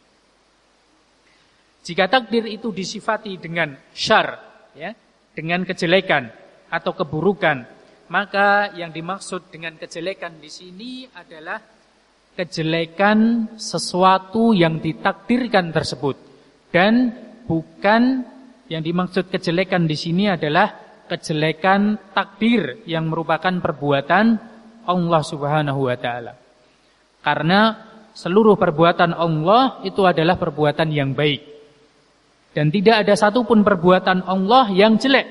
Jika takdir itu disifati dengan syar, ya, dengan kejelekan atau keburukan, maka yang dimaksud dengan kejelekan di sini adalah kejelekan sesuatu yang ditakdirkan tersebut, dan bukan yang dimaksud kejelekan di sini adalah kejelekan takdir yang merupakan perbuatan Allah Subhanahu wa taala. Karena seluruh perbuatan Allah itu adalah perbuatan yang baik. Dan tidak ada satupun perbuatan Allah yang jelek.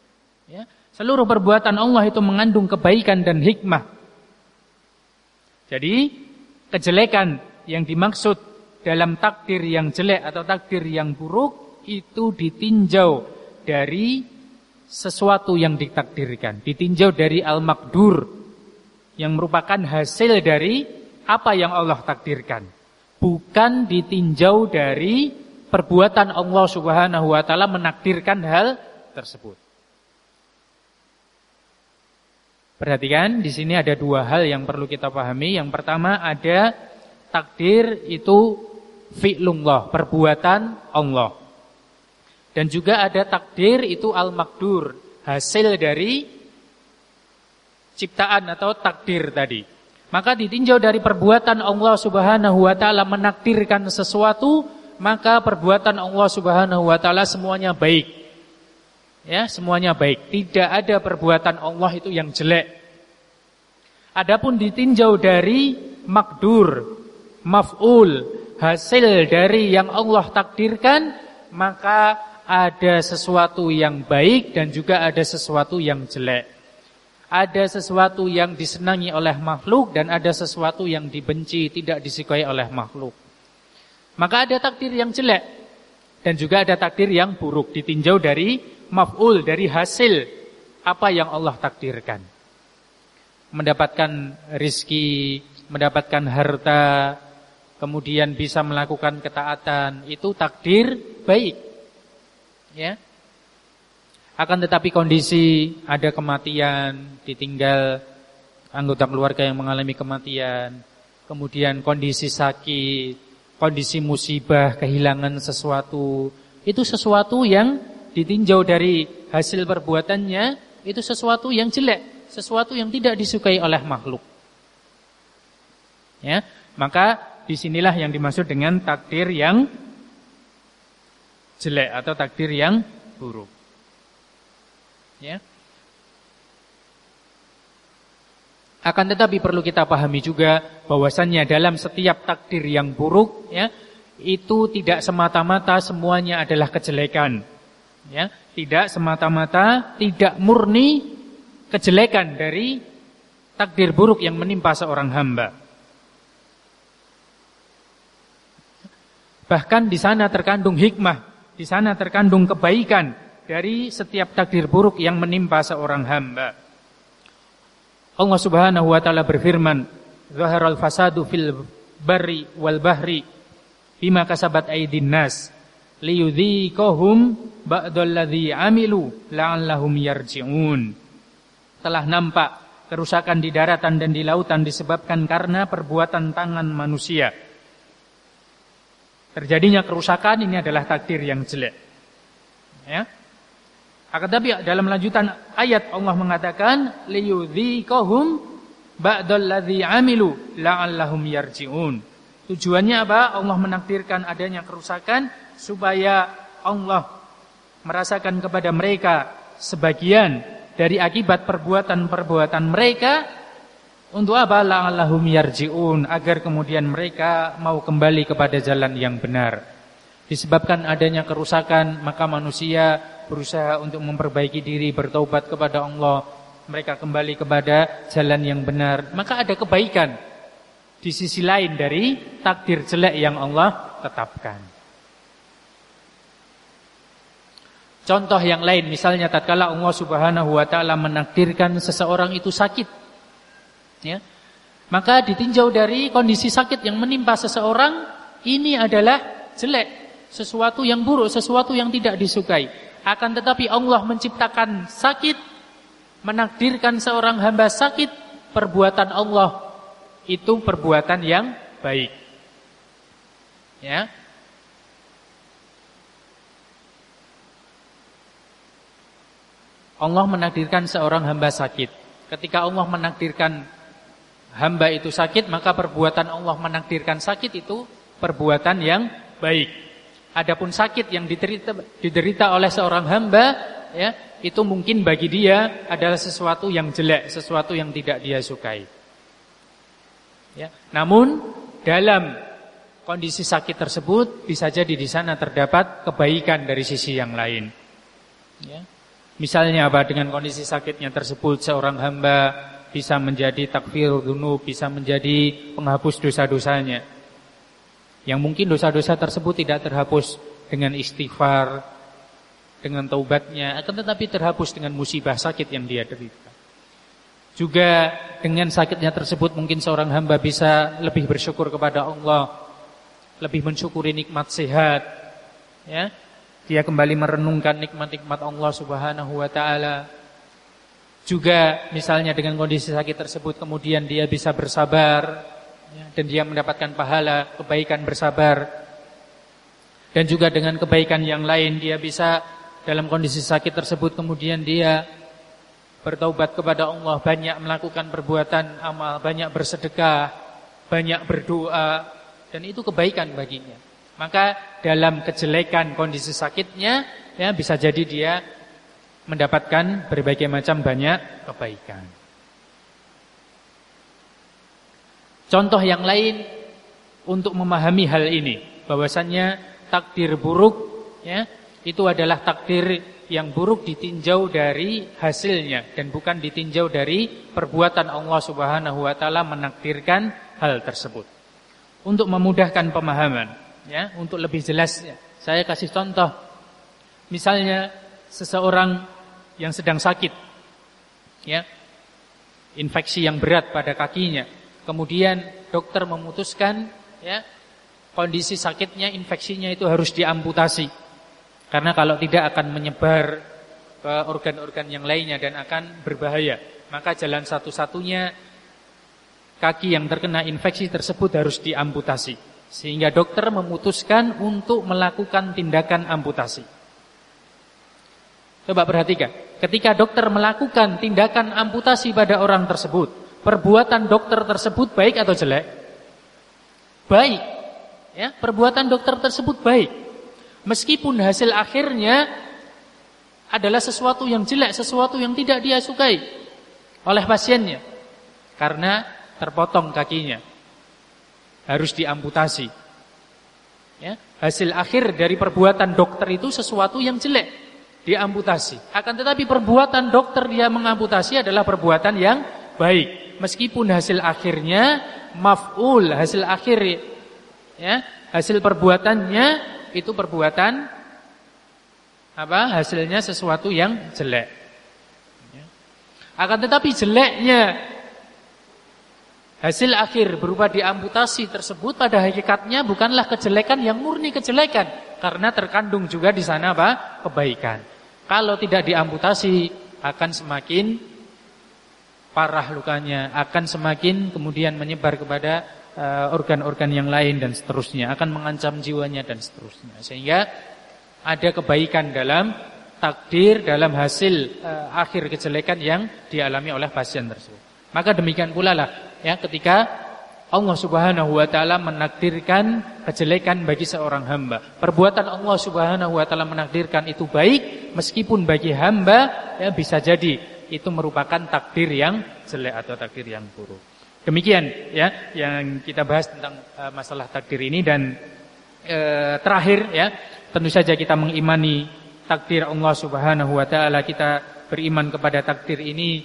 Ya, seluruh perbuatan Allah itu mengandung kebaikan dan hikmah. Jadi kejelekan yang dimaksud dalam takdir yang jelek atau takdir yang buruk itu ditinjau dari sesuatu yang ditakdirkan, ditinjau dari al-maqdur yang merupakan hasil dari apa yang Allah takdirkan, bukan ditinjau dari perbuatan Allah Subhanahu wa taala menakdirkan hal tersebut. Perhatikan, di sini ada dua hal yang perlu kita pahami. Yang pertama, ada takdir itu fi'lullah, perbuatan Allah. Dan juga ada takdir itu al-maqdur, hasil dari ciptaan atau takdir tadi. Maka ditinjau dari perbuatan Allah Subhanahu wa taala menakdirkan sesuatu, maka perbuatan Allah Subhanahu wa taala semuanya baik. Ya, semuanya baik. Tidak ada perbuatan Allah itu yang jelek. Adapun ditinjau dari makdur, maf'ul, hasil dari yang Allah takdirkan, maka ada sesuatu yang baik dan juga ada sesuatu yang jelek. Ada sesuatu yang disenangi oleh makhluk dan ada sesuatu yang dibenci, tidak disukai oleh makhluk. Maka ada takdir yang jelek dan juga ada takdir yang buruk, ditinjau dari maf'ul, dari hasil apa yang Allah takdirkan. Mendapatkan rizki, mendapatkan harta, kemudian bisa melakukan ketaatan, itu takdir baik. Ya. Akan tetapi kondisi ada kematian, ditinggal anggota keluarga yang mengalami kematian, kemudian kondisi sakit, kondisi musibah, kehilangan sesuatu, itu sesuatu yang ditinjau dari hasil perbuatannya, itu sesuatu yang jelek, sesuatu yang tidak disukai oleh makhluk. Ya, maka disinilah yang dimaksud dengan takdir yang jelek atau takdir yang buruk. Ya. Akan tetapi perlu kita pahami juga bahwasannya dalam setiap takdir yang buruk, ya, itu tidak semata-mata semuanya adalah kejelekan. Ya, tidak semata-mata, tidak murni kejelekan dari takdir buruk yang menimpa seorang hamba. Bahkan di sana terkandung hikmah, di sana terkandung kebaikan dari setiap takdir buruk yang menimpa seorang hamba. Allah Subhanahu wa taala berfirman, "Zaharal fasadu fil barri wal bahri bima kasabat aydin nas." liyudhiqahum ba'dalladzi amilu la'allahum yarji'un. Telah nampak kerusakan di daratan dan di lautan disebabkan karena perbuatan tangan manusia. Terjadinya kerusakan ini adalah takdir yang jelek. Ya. Akan tetapi dalam lanjutan ayat Allah mengatakan liyudhiqahum ba'dalladzi amilu la'allahum yarji'un. Tujuannya apa? Allah menakdirkan adanya kerusakan supaya Allah merasakan kepada mereka sebagian dari akibat perbuatan-perbuatan mereka. Untuk apa? La'allahum yarji'un, agar kemudian mereka mau kembali kepada jalan yang benar. Disebabkan adanya kerusakan, maka manusia berusaha untuk memperbaiki diri, bertaubat kepada Allah, mereka kembali kepada jalan yang benar. Maka ada kebaikan di sisi lain dari takdir jelek yang Allah tetapkan. Contoh yang lain, misalnya tatkala Allah Subhanahu wa taala menakdirkan seseorang itu sakit, ya, maka ditinjau dari kondisi sakit yang menimpa seseorang, ini adalah jelek, sesuatu yang buruk, sesuatu yang tidak disukai. Akan tetapi Allah menciptakan sakit, menakdirkan seorang hamba sakit, perbuatan Allah itu perbuatan yang baik. Ya. Allah menakdirkan seorang hamba sakit. Ketika Allah menakdirkan hamba itu sakit, maka perbuatan Allah menakdirkan sakit itu perbuatan yang baik. Adapun sakit yang diderita, diderita oleh seorang hamba, ya, itu mungkin bagi dia adalah sesuatu yang jelek, sesuatu yang tidak dia sukai. Ya. Namun dalam kondisi sakit tersebut bisa jadi di sana terdapat kebaikan dari sisi yang lain. Ya. Misalnya apa? Dengan kondisi sakitnya tersebut seorang hamba bisa menjadi takfirud dzunub, bisa menjadi penghapus dosa-dosanya. Yang mungkin dosa-dosa tersebut tidak terhapus dengan istighfar, dengan taubatnya, akan tetapi terhapus dengan musibah sakit yang dia derita. Juga dengan sakitnya tersebut mungkin seorang hamba bisa lebih bersyukur kepada Allah, lebih mensyukuri nikmat sehat, ya. Dia kembali merenungkan nikmat-nikmat Allah Subhanahu wa taala. Juga misalnya dengan kondisi sakit tersebut kemudian dia bisa bersabar, ya, dan dia mendapatkan pahala kebaikan bersabar. Dan juga dengan kebaikan yang lain dia bisa dalam kondisi sakit tersebut kemudian dia bertaubat kepada Allah, banyak melakukan perbuatan amal, banyak bersedekah, banyak berdoa, dan itu kebaikan baginya. Maka dalam kejelekan kondisi sakitnya, ya, bisa jadi dia mendapatkan berbagai macam banyak kebaikan. Contoh yang lain untuk memahami hal ini, bahwasannya takdir buruk, ya, itu adalah takdir yang buruk ditinjau dari hasilnya dan bukan ditinjau dari perbuatan Allah Subhanahu wa taala menakdirkan hal tersebut. Untuk memudahkan pemahaman, ya, untuk lebih jelasnya, saya kasih contoh. Misalnya seseorang yang sedang sakit, ya, infeksi yang berat pada kakinya, kemudian dokter memutuskan, ya, kondisi sakitnya, infeksinya itu harus diamputasi. Karena kalau tidak akan menyebar ke organ-organ yang lainnya dan akan berbahaya. Maka jalan satu-satunya kaki yang terkena infeksi tersebut harus diamputasi. Sehingga dokter memutuskan untuk melakukan tindakan amputasi. Coba perhatikan, ketika dokter melakukan tindakan amputasi pada orang tersebut, perbuatan dokter tersebut baik atau jelek? Baik. Ya, perbuatan dokter tersebut baik. Meskipun hasil akhirnya adalah sesuatu yang jelek, sesuatu yang tidak dia sukai oleh pasiennya. Karena terpotong kakinya, harus diamputasi. Ya, hasil akhir dari perbuatan dokter itu sesuatu yang jelek, diamputasi. Akan tetapi perbuatan dokter dia mengamputasi adalah perbuatan yang baik. Meskipun hasil akhirnya maf'ul, hasil akhir, ya, hasil perbuatannya itu perbuatan apa? Hasilnya sesuatu yang jelek. Ya. Akan tetapi jeleknya hasil akhir berupa diamputasi tersebut pada hakikatnya bukanlah kejelekan yang murni kejelekan, karena terkandung juga di sana apa? Kebaikan. Kalau tidak diamputasi akan semakin parah lukanya, akan semakin kemudian menyebar kepada organ-organ yang lain dan seterusnya, akan mengancam jiwanya dan seterusnya. Sehingga ada kebaikan dalam takdir, dalam hasil uh, akhir kejelekan yang dialami oleh pasien tersebut. Maka demikian pula lah, ya, ketika Allah Subhanahu wa taala menakdirkan kejelekan bagi seorang hamba, perbuatan Allah Subhanahu wa taala menakdirkan itu baik, meskipun bagi hamba, ya, bisa jadi itu merupakan takdir yang jelek atau takdir yang buruk. Demikian, ya, yang kita bahas tentang uh, masalah takdir ini. Dan uh, terakhir, ya, tentu saja kita mengimani takdir Allah Subhanahu wa taala, kita beriman kepada takdir ini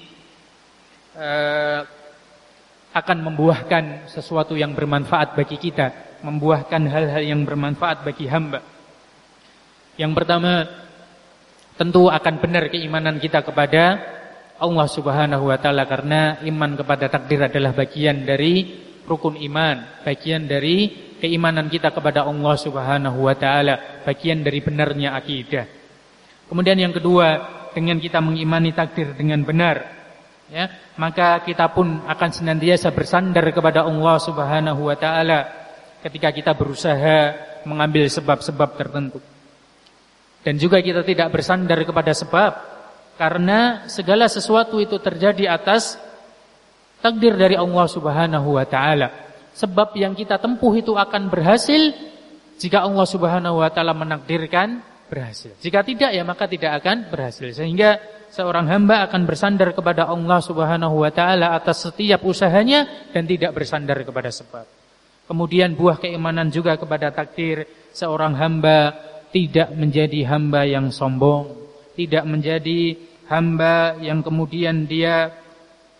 uh, akan membuahkan sesuatu yang bermanfaat bagi kita, membuahkan hal-hal yang bermanfaat bagi hamba. Yang pertama, tentu akan benar keimanan kita kepada Allah Subhanahu wa taala, karena iman kepada takdir adalah bagian dari rukun iman, bagian dari keimanan kita kepada Allah Subhanahu wa taala, bagian dari benarnya akidah. Kemudian yang kedua, dengan kita mengimani takdir dengan benar, ya, maka kita pun akan senantiasa bersandar kepada Allah Subhanahu wa taala ketika kita berusaha mengambil sebab-sebab tertentu. Dan juga kita tidak bersandar kepada sebab, karena segala sesuatu itu terjadi atas takdir dari Allah Subhanahu wa taala. Sebab yang kita tempuh itu akan berhasil jika Allah Subhanahu wa taala menakdirkan berhasil. Jika tidak, ya maka tidak akan berhasil. Sehingga seorang hamba akan bersandar kepada Allah Subhanahu wa taala atas setiap usahanya dan tidak bersandar kepada sebab. Kemudian buah keimanan juga kepada takdir, seorang hamba tidak menjadi hamba yang sombong, tidak menjadi hamba yang kemudian dia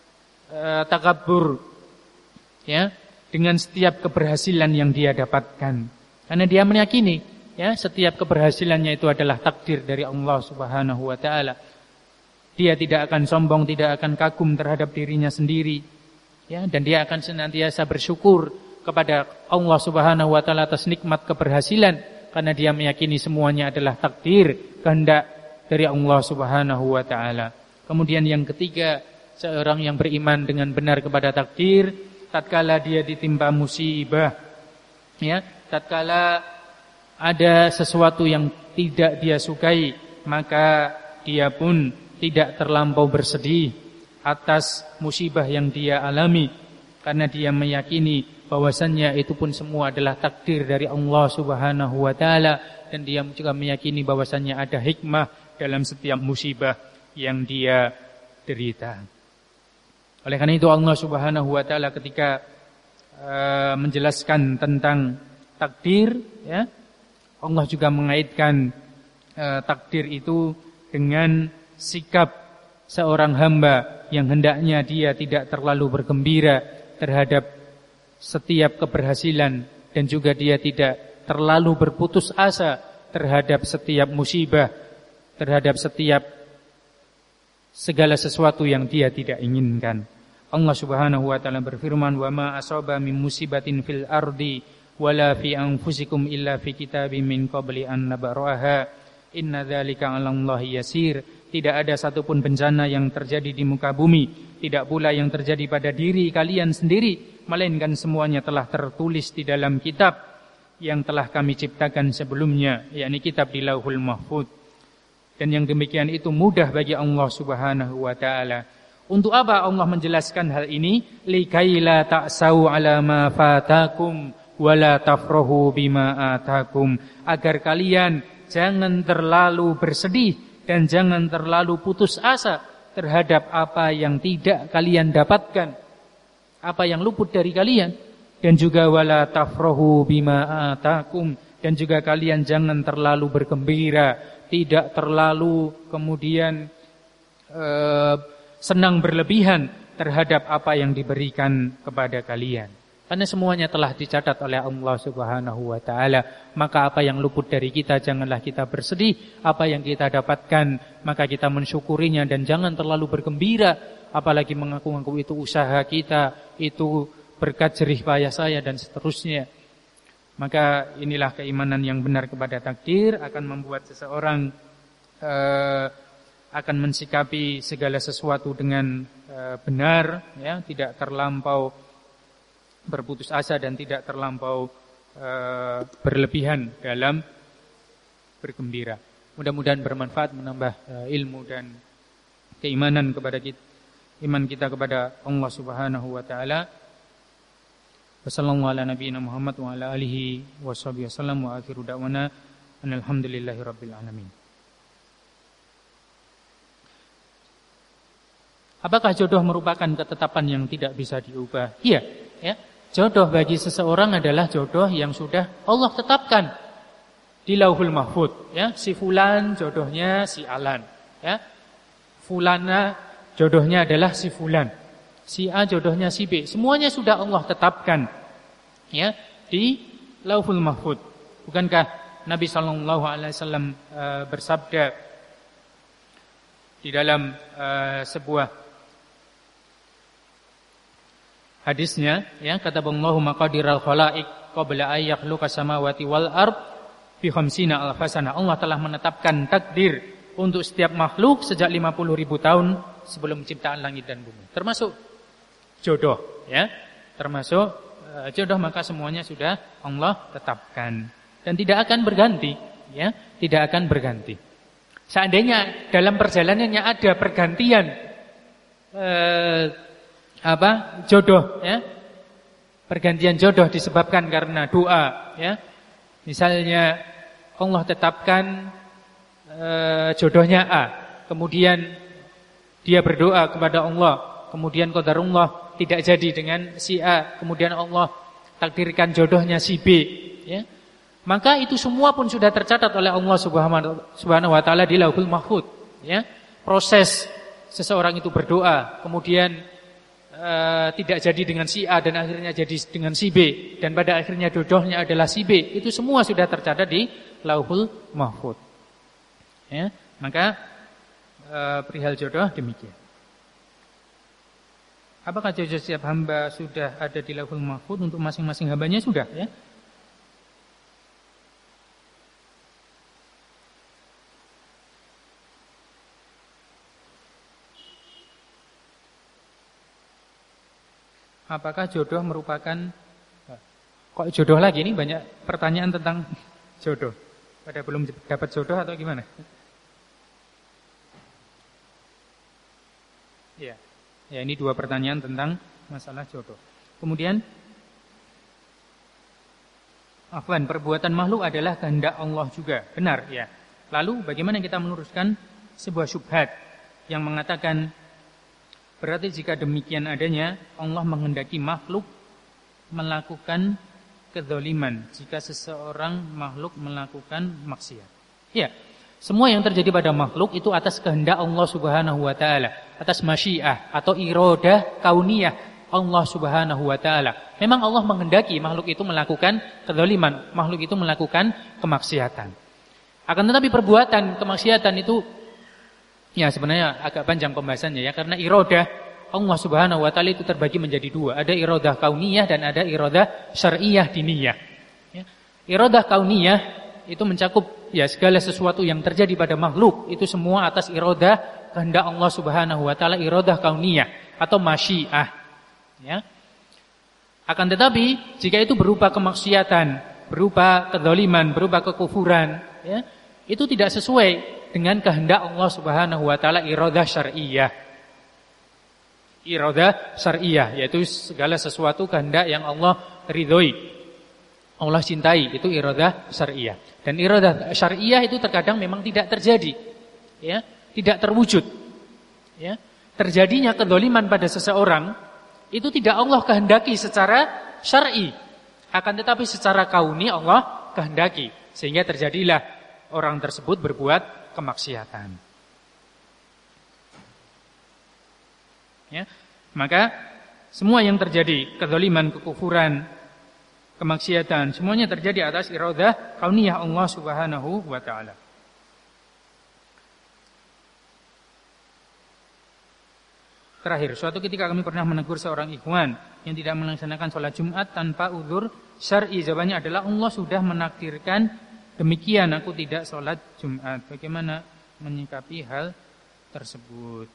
uh, takabur, ya, dengan setiap keberhasilan yang dia dapatkan. Karena dia meyakini, ya, setiap keberhasilannya itu adalah takdir dari Allah Subhanahu wa taala. Dia tidak akan sombong, tidak akan kagum terhadap dirinya sendiri, ya, dan dia akan senantiasa bersyukur kepada Allah Subhanahu wa taala atas nikmat keberhasilan, karena dia meyakini semuanya adalah takdir, kehendak dari Allah Subhanahu wa taala. Kemudian yang ketiga, seorang yang beriman dengan benar kepada takdir, tatkala dia ditimpa musibah, ya, tatkala ada sesuatu yang tidak dia sukai, maka dia pun tidak terlampau bersedih atas musibah yang dia alami, karena dia meyakini bahwasannya itu pun semua adalah takdir dari Allah Subhanahu wa taala, dan dia juga meyakini bahwasannya ada hikmah dalam setiap musibah yang dia derita. Oleh karena itu Allah Subhanahu wa taala ketika uh, menjelaskan tentang takdir, ya, Allah juga mengaitkan uh, takdir itu dengan sikap seorang hamba yang hendaknya dia tidak terlalu bergembira terhadap setiap keberhasilan, dan juga dia tidak terlalu berputus asa terhadap setiap musibah, terhadap setiap segala sesuatu yang dia tidak inginkan. Allah Subhanahu wa taala berfirman, "Wa ma asaba min musibatin fil ardi wala fi anfusikum illa fi kitabim min qabli an nabraha inna dzalika 'alallahi yasir." Tidak ada satupun bencana yang terjadi di muka bumi, tidak pula yang terjadi pada diri kalian sendiri, melainkan semuanya telah tertulis di dalam kitab yang telah kami ciptakan sebelumnya, yakni kitab di Lauhul Mahfuz. Dan yang demikian itu mudah bagi Allah Subhanahu wa taala. Untuk apa Allah menjelaskan hal ini? Likaila ta'sau 'ala ma fatakum wala tafrahu bima atakum. Agar kalian jangan terlalu bersedih dan jangan terlalu putus asa terhadap apa yang tidak kalian dapatkan, apa yang luput dari kalian, dan juga wala tafrahu bima atakum, dan juga kalian jangan terlalu bergembira, tidak terlalu kemudian eh, senang berlebihan terhadap apa yang diberikan kepada kalian. Karena semuanya telah dicatat oleh Allah Subhanahu wa taala. Maka apa yang luput dari kita janganlah kita bersedih, apa yang kita dapatkan maka kita mensyukurinya dan jangan terlalu bergembira, apalagi mengaku-ngaku itu usaha kita, itu berkat jerih payah saya dan seterusnya. Maka inilah keimanan yang benar kepada takdir akan membuat seseorang uh, akan mensikapi segala sesuatu dengan uh, benar, ya, tidak terlampau berputus asa dan tidak terlampau uh, berlebihan dalam bergembira. Mudah-mudahan bermanfaat, menambah uh, ilmu dan keimanan kepada kita, iman kita kepada Allah Subhanahu wa taala. Wassallallahu ala nabiyina Muhammad wa ala alihi washabihi wasallam wa akhiru da'wana alhamdulillahi rabbil alamin. Apakah jodoh merupakan ketetapan yang tidak bisa diubah? Iya, ya. Jodoh bagi seseorang adalah jodoh yang sudah Allah tetapkan di Lauhul Mahfuz, ya. Si fulan jodohnya si Alan, ya. Fulana jodohnya adalah si fulan. Si A jodohnya si B. Semuanya sudah Allah tetapkan, ya, di Lauhul Mahfuz. Bukankah Nabi sallallahu alaihi wasallam uh, bersabda di dalam uh, sebuah hadisnya, ya, kata Allahu maqadiral khalaiq qabla ay yakhluqa samawati wal ard fi khamsina alfasana. Allah telah menetapkan takdir untuk setiap makhluk sejak lima puluh ribu tahun sebelum penciptaan langit dan bumi. Termasuk jodoh, ya. Termasuk uh, jodoh, maka semuanya sudah Allah tetapkan dan tidak akan berganti, ya, tidak akan berganti. Seandainya dalam perjalanannya ada pergantian uh, apa jodoh, ya, pergantian jodoh disebabkan karena doa, ya, misalnya Allah tetapkan e, jodohnya A, kemudian dia berdoa kepada Allah, kemudian qadarullah tidak jadi dengan si A, kemudian Allah takdirkan jodohnya si B, ya, maka itu semua pun sudah tercatat oleh Allah Subhanahu wa taala di Lauhul Mahfuz, ya. Proses seseorang itu berdoa, kemudian uh, tidak jadi dengan si A dan akhirnya jadi dengan si B, dan pada akhirnya jodohnya adalah si B, itu semua sudah tercatat di Lauhul Mahfuz. Ya, maka uh, perihal jodoh demikian. Apakah jodoh setiap hamba sudah ada di Lauhul Mahfuz untuk masing-masing hambanya? Sudah, ya. Apakah jodoh merupakan, kok jodoh lagi, ini banyak pertanyaan tentang jodoh. Pada belum dapat jodoh atau gimana? Ya. Ya, ini dua pertanyaan tentang masalah jodoh. Kemudian, afwan, perbuatan makhluk adalah kehendak Allah juga. Benar, ya. Lalu bagaimana kita meluruskan sebuah syubhat yang mengatakan berarti jika demikian adanya Allah menghendaki makhluk melakukan kedzaliman jika seseorang makhluk melakukan maksiat. Ya. Semua yang terjadi pada makhluk itu atas kehendak Allah Subhanahu wa taala, atas masyiah atau iradah kauniyah Allah Subhanahu wa taala. Memang Allah menghendaki makhluk itu melakukan kedzaliman, makhluk itu melakukan kemaksiatan. Akan tetapi perbuatan kemaksiatan itu ya sebenarnya agak panjang pembahasannya ya, karena iradah Allah Subhanahu wa taala itu terbagi menjadi dua. Ada iradah kauniyah dan ada iradah syar'iyah diniyah. Ya. Iradah kauniyah itu mencakup ya segala sesuatu yang terjadi pada makhluk, itu semua atas iradah kehendak Allah Subhanahu wa taala, iradah kauniyah atau masyiah. Ya. Akan tetapi jika itu berupa kemaksiatan, berupa kedzaliman, berupa kekufuran, ya, itu tidak sesuai dengan kehendak Allah Subhanahu wa taala, iradah syar'iyah. Iradah syar'iyah yaitu segala sesuatu kehendak yang Allah ridhoi, Allah cintai, itu iradah syar'iyah. Dan iradah syar'iyah itu terkadang memang tidak terjadi, ya, tidak terwujud. Ya. Terjadinya kedzaliman pada seseorang itu tidak Allah kehendaki secara syar'i, akan tetapi secara kauni Allah kehendaki, sehingga terjadilah orang tersebut berbuat kemaksiatan. Ya. Maka semua yang terjadi, kedzaliman, kekufuran, kemaksiatan, semuanya terjadi atas iradah kauniyah Allah Subhanahu wa taala. Terakhir, suatu ketika kami pernah menegur seorang ikhwan yang tidak melaksanakan sholat Jumat tanpa uzur syar'i. Jawabannya adalah Allah sudah menakdirkan demikian, aku tidak sholat Jumat. Bagaimana menyikapi hal tersebut?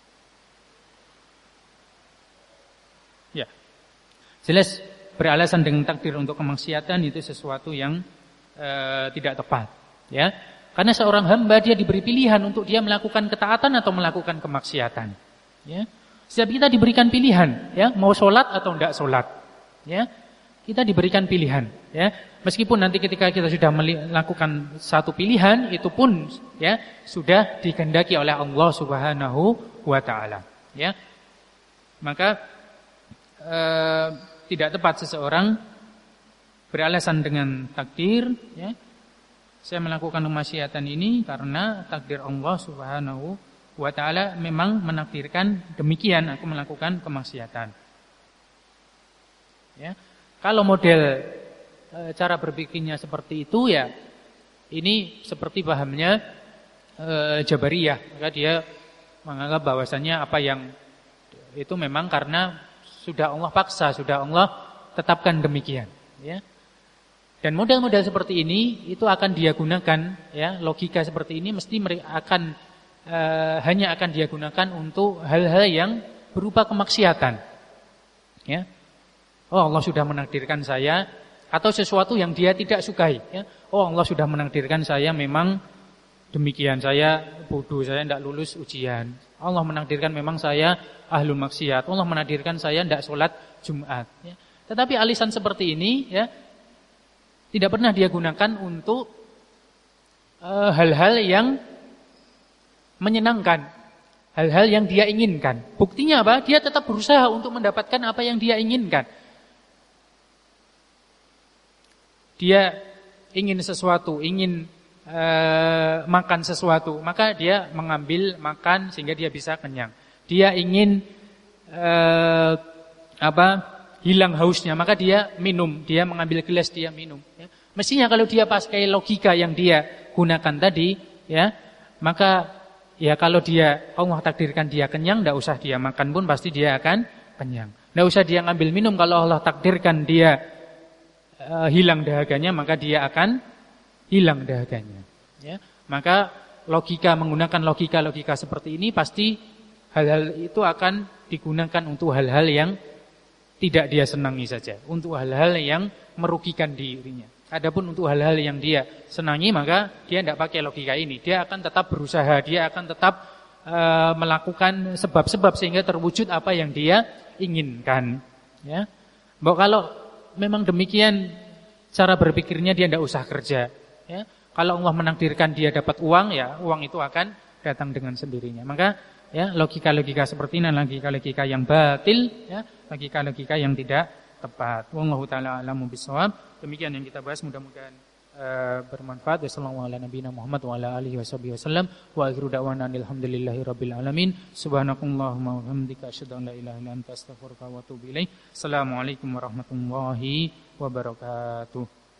Ya, jelas beralasan dengan takdir untuk kemaksiatan itu sesuatu yang e, tidak tepat, ya. Karena seorang hamba dia diberi pilihan untuk dia melakukan ketaatan atau melakukan kemaksiatan, ya. Setiap kita diberikan pilihan, ya, mau sholat atau tidak sholat, ya. Kita diberikan pilihan, ya. Meskipun nanti ketika kita sudah melakukan satu pilihan, itu pun ya sudah dikehendaki oleh Allah Subhanahu wa taala, ya. Maka e, tidak tepat seseorang beralasan dengan takdir, ya. Saya melakukan kemaksiatan ini karena takdir Allah Subhanahu wa ta'ala memang menakdirkan demikian, aku melakukan kemaksiatan. Ya. Kalau model e, cara berpikirnya seperti itu, ya ini seperti pahamnya e, Jabariyah. Maka dia menganggap bahwasannya apa yang itu memang karena sudah Allah paksa, sudah Allah tetapkan demikian, ya. Dan model-model seperti ini itu akan dia gunakan, ya, logika seperti ini mesti akan e, hanya akan dia gunakan untuk hal-hal yang berupa kemaksiatan, ya. Oh, Allah sudah menakdirkan saya, atau sesuatu yang dia tidak sukai, ya. Oh, Allah sudah menakdirkan saya memang demikian, saya bodoh, saya tidak lulus ujian. Allah menakdirkan memang saya ahlul maksiat. Allah menakdirkan saya tidak sholat Jumat, ya. Tetapi alisan seperti ini, ya, tidak pernah dia gunakan untuk uh, hal-hal yang menyenangkan, hal-hal yang dia inginkan. Buktinya apa? Dia tetap berusaha untuk mendapatkan apa yang dia inginkan. Dia ingin sesuatu, ingin uh, makan sesuatu, maka dia mengambil makan sehingga dia bisa kenyang. Dia ingin eh, apa hilang hausnya, maka dia minum, dia mengambil gelas, dia minum. Ya. Mestinya kalau dia pakai logika yang dia gunakan tadi, ya, maka ya kalau dia Allah takdirkan dia kenyang, tidak usah dia makan pun pasti dia akan kenyang. Tidak usah dia ngambil minum, kalau Allah takdirkan dia uh, hilang dahaganya, maka dia akan hilang dahaganya. Ya. Maka logika menggunakan logika-logika seperti ini pasti hal-hal itu akan digunakan untuk hal-hal yang tidak dia senangi saja, untuk hal-hal yang merugikan dirinya. Adapun untuk hal-hal yang dia senangi, maka dia tidak pakai logika ini. Dia akan tetap berusaha, dia akan tetap uh, melakukan sebab-sebab sehingga terwujud apa yang dia inginkan. Ya, bahwa kalau memang demikian cara berpikirnya, dia tidak usah kerja. Ya, kalau Allah menakdirkan dia dapat uang, ya uang itu akan datang dengan sendirinya. Maka ya logika-logika seperti ini, logika-logika yang batil, ya, logika-logika yang tidak tepat. Wallahu taala a'lamu bissawab. Demikian yang kita bahas, mudah-mudahan uh, bermanfaat. Wassallallahu ala nabiyina Muhammad wa ala alihi washabihi wasallam. Wa akhiru da'wana alhamdulillahi rabbil alamin. Subhanakallahumma wa bihamdika asyhadu an la ilaha illa anta astaghfiruka wa atubu ilaik. Assalamualaikum warahmatullahi wabarakatuh.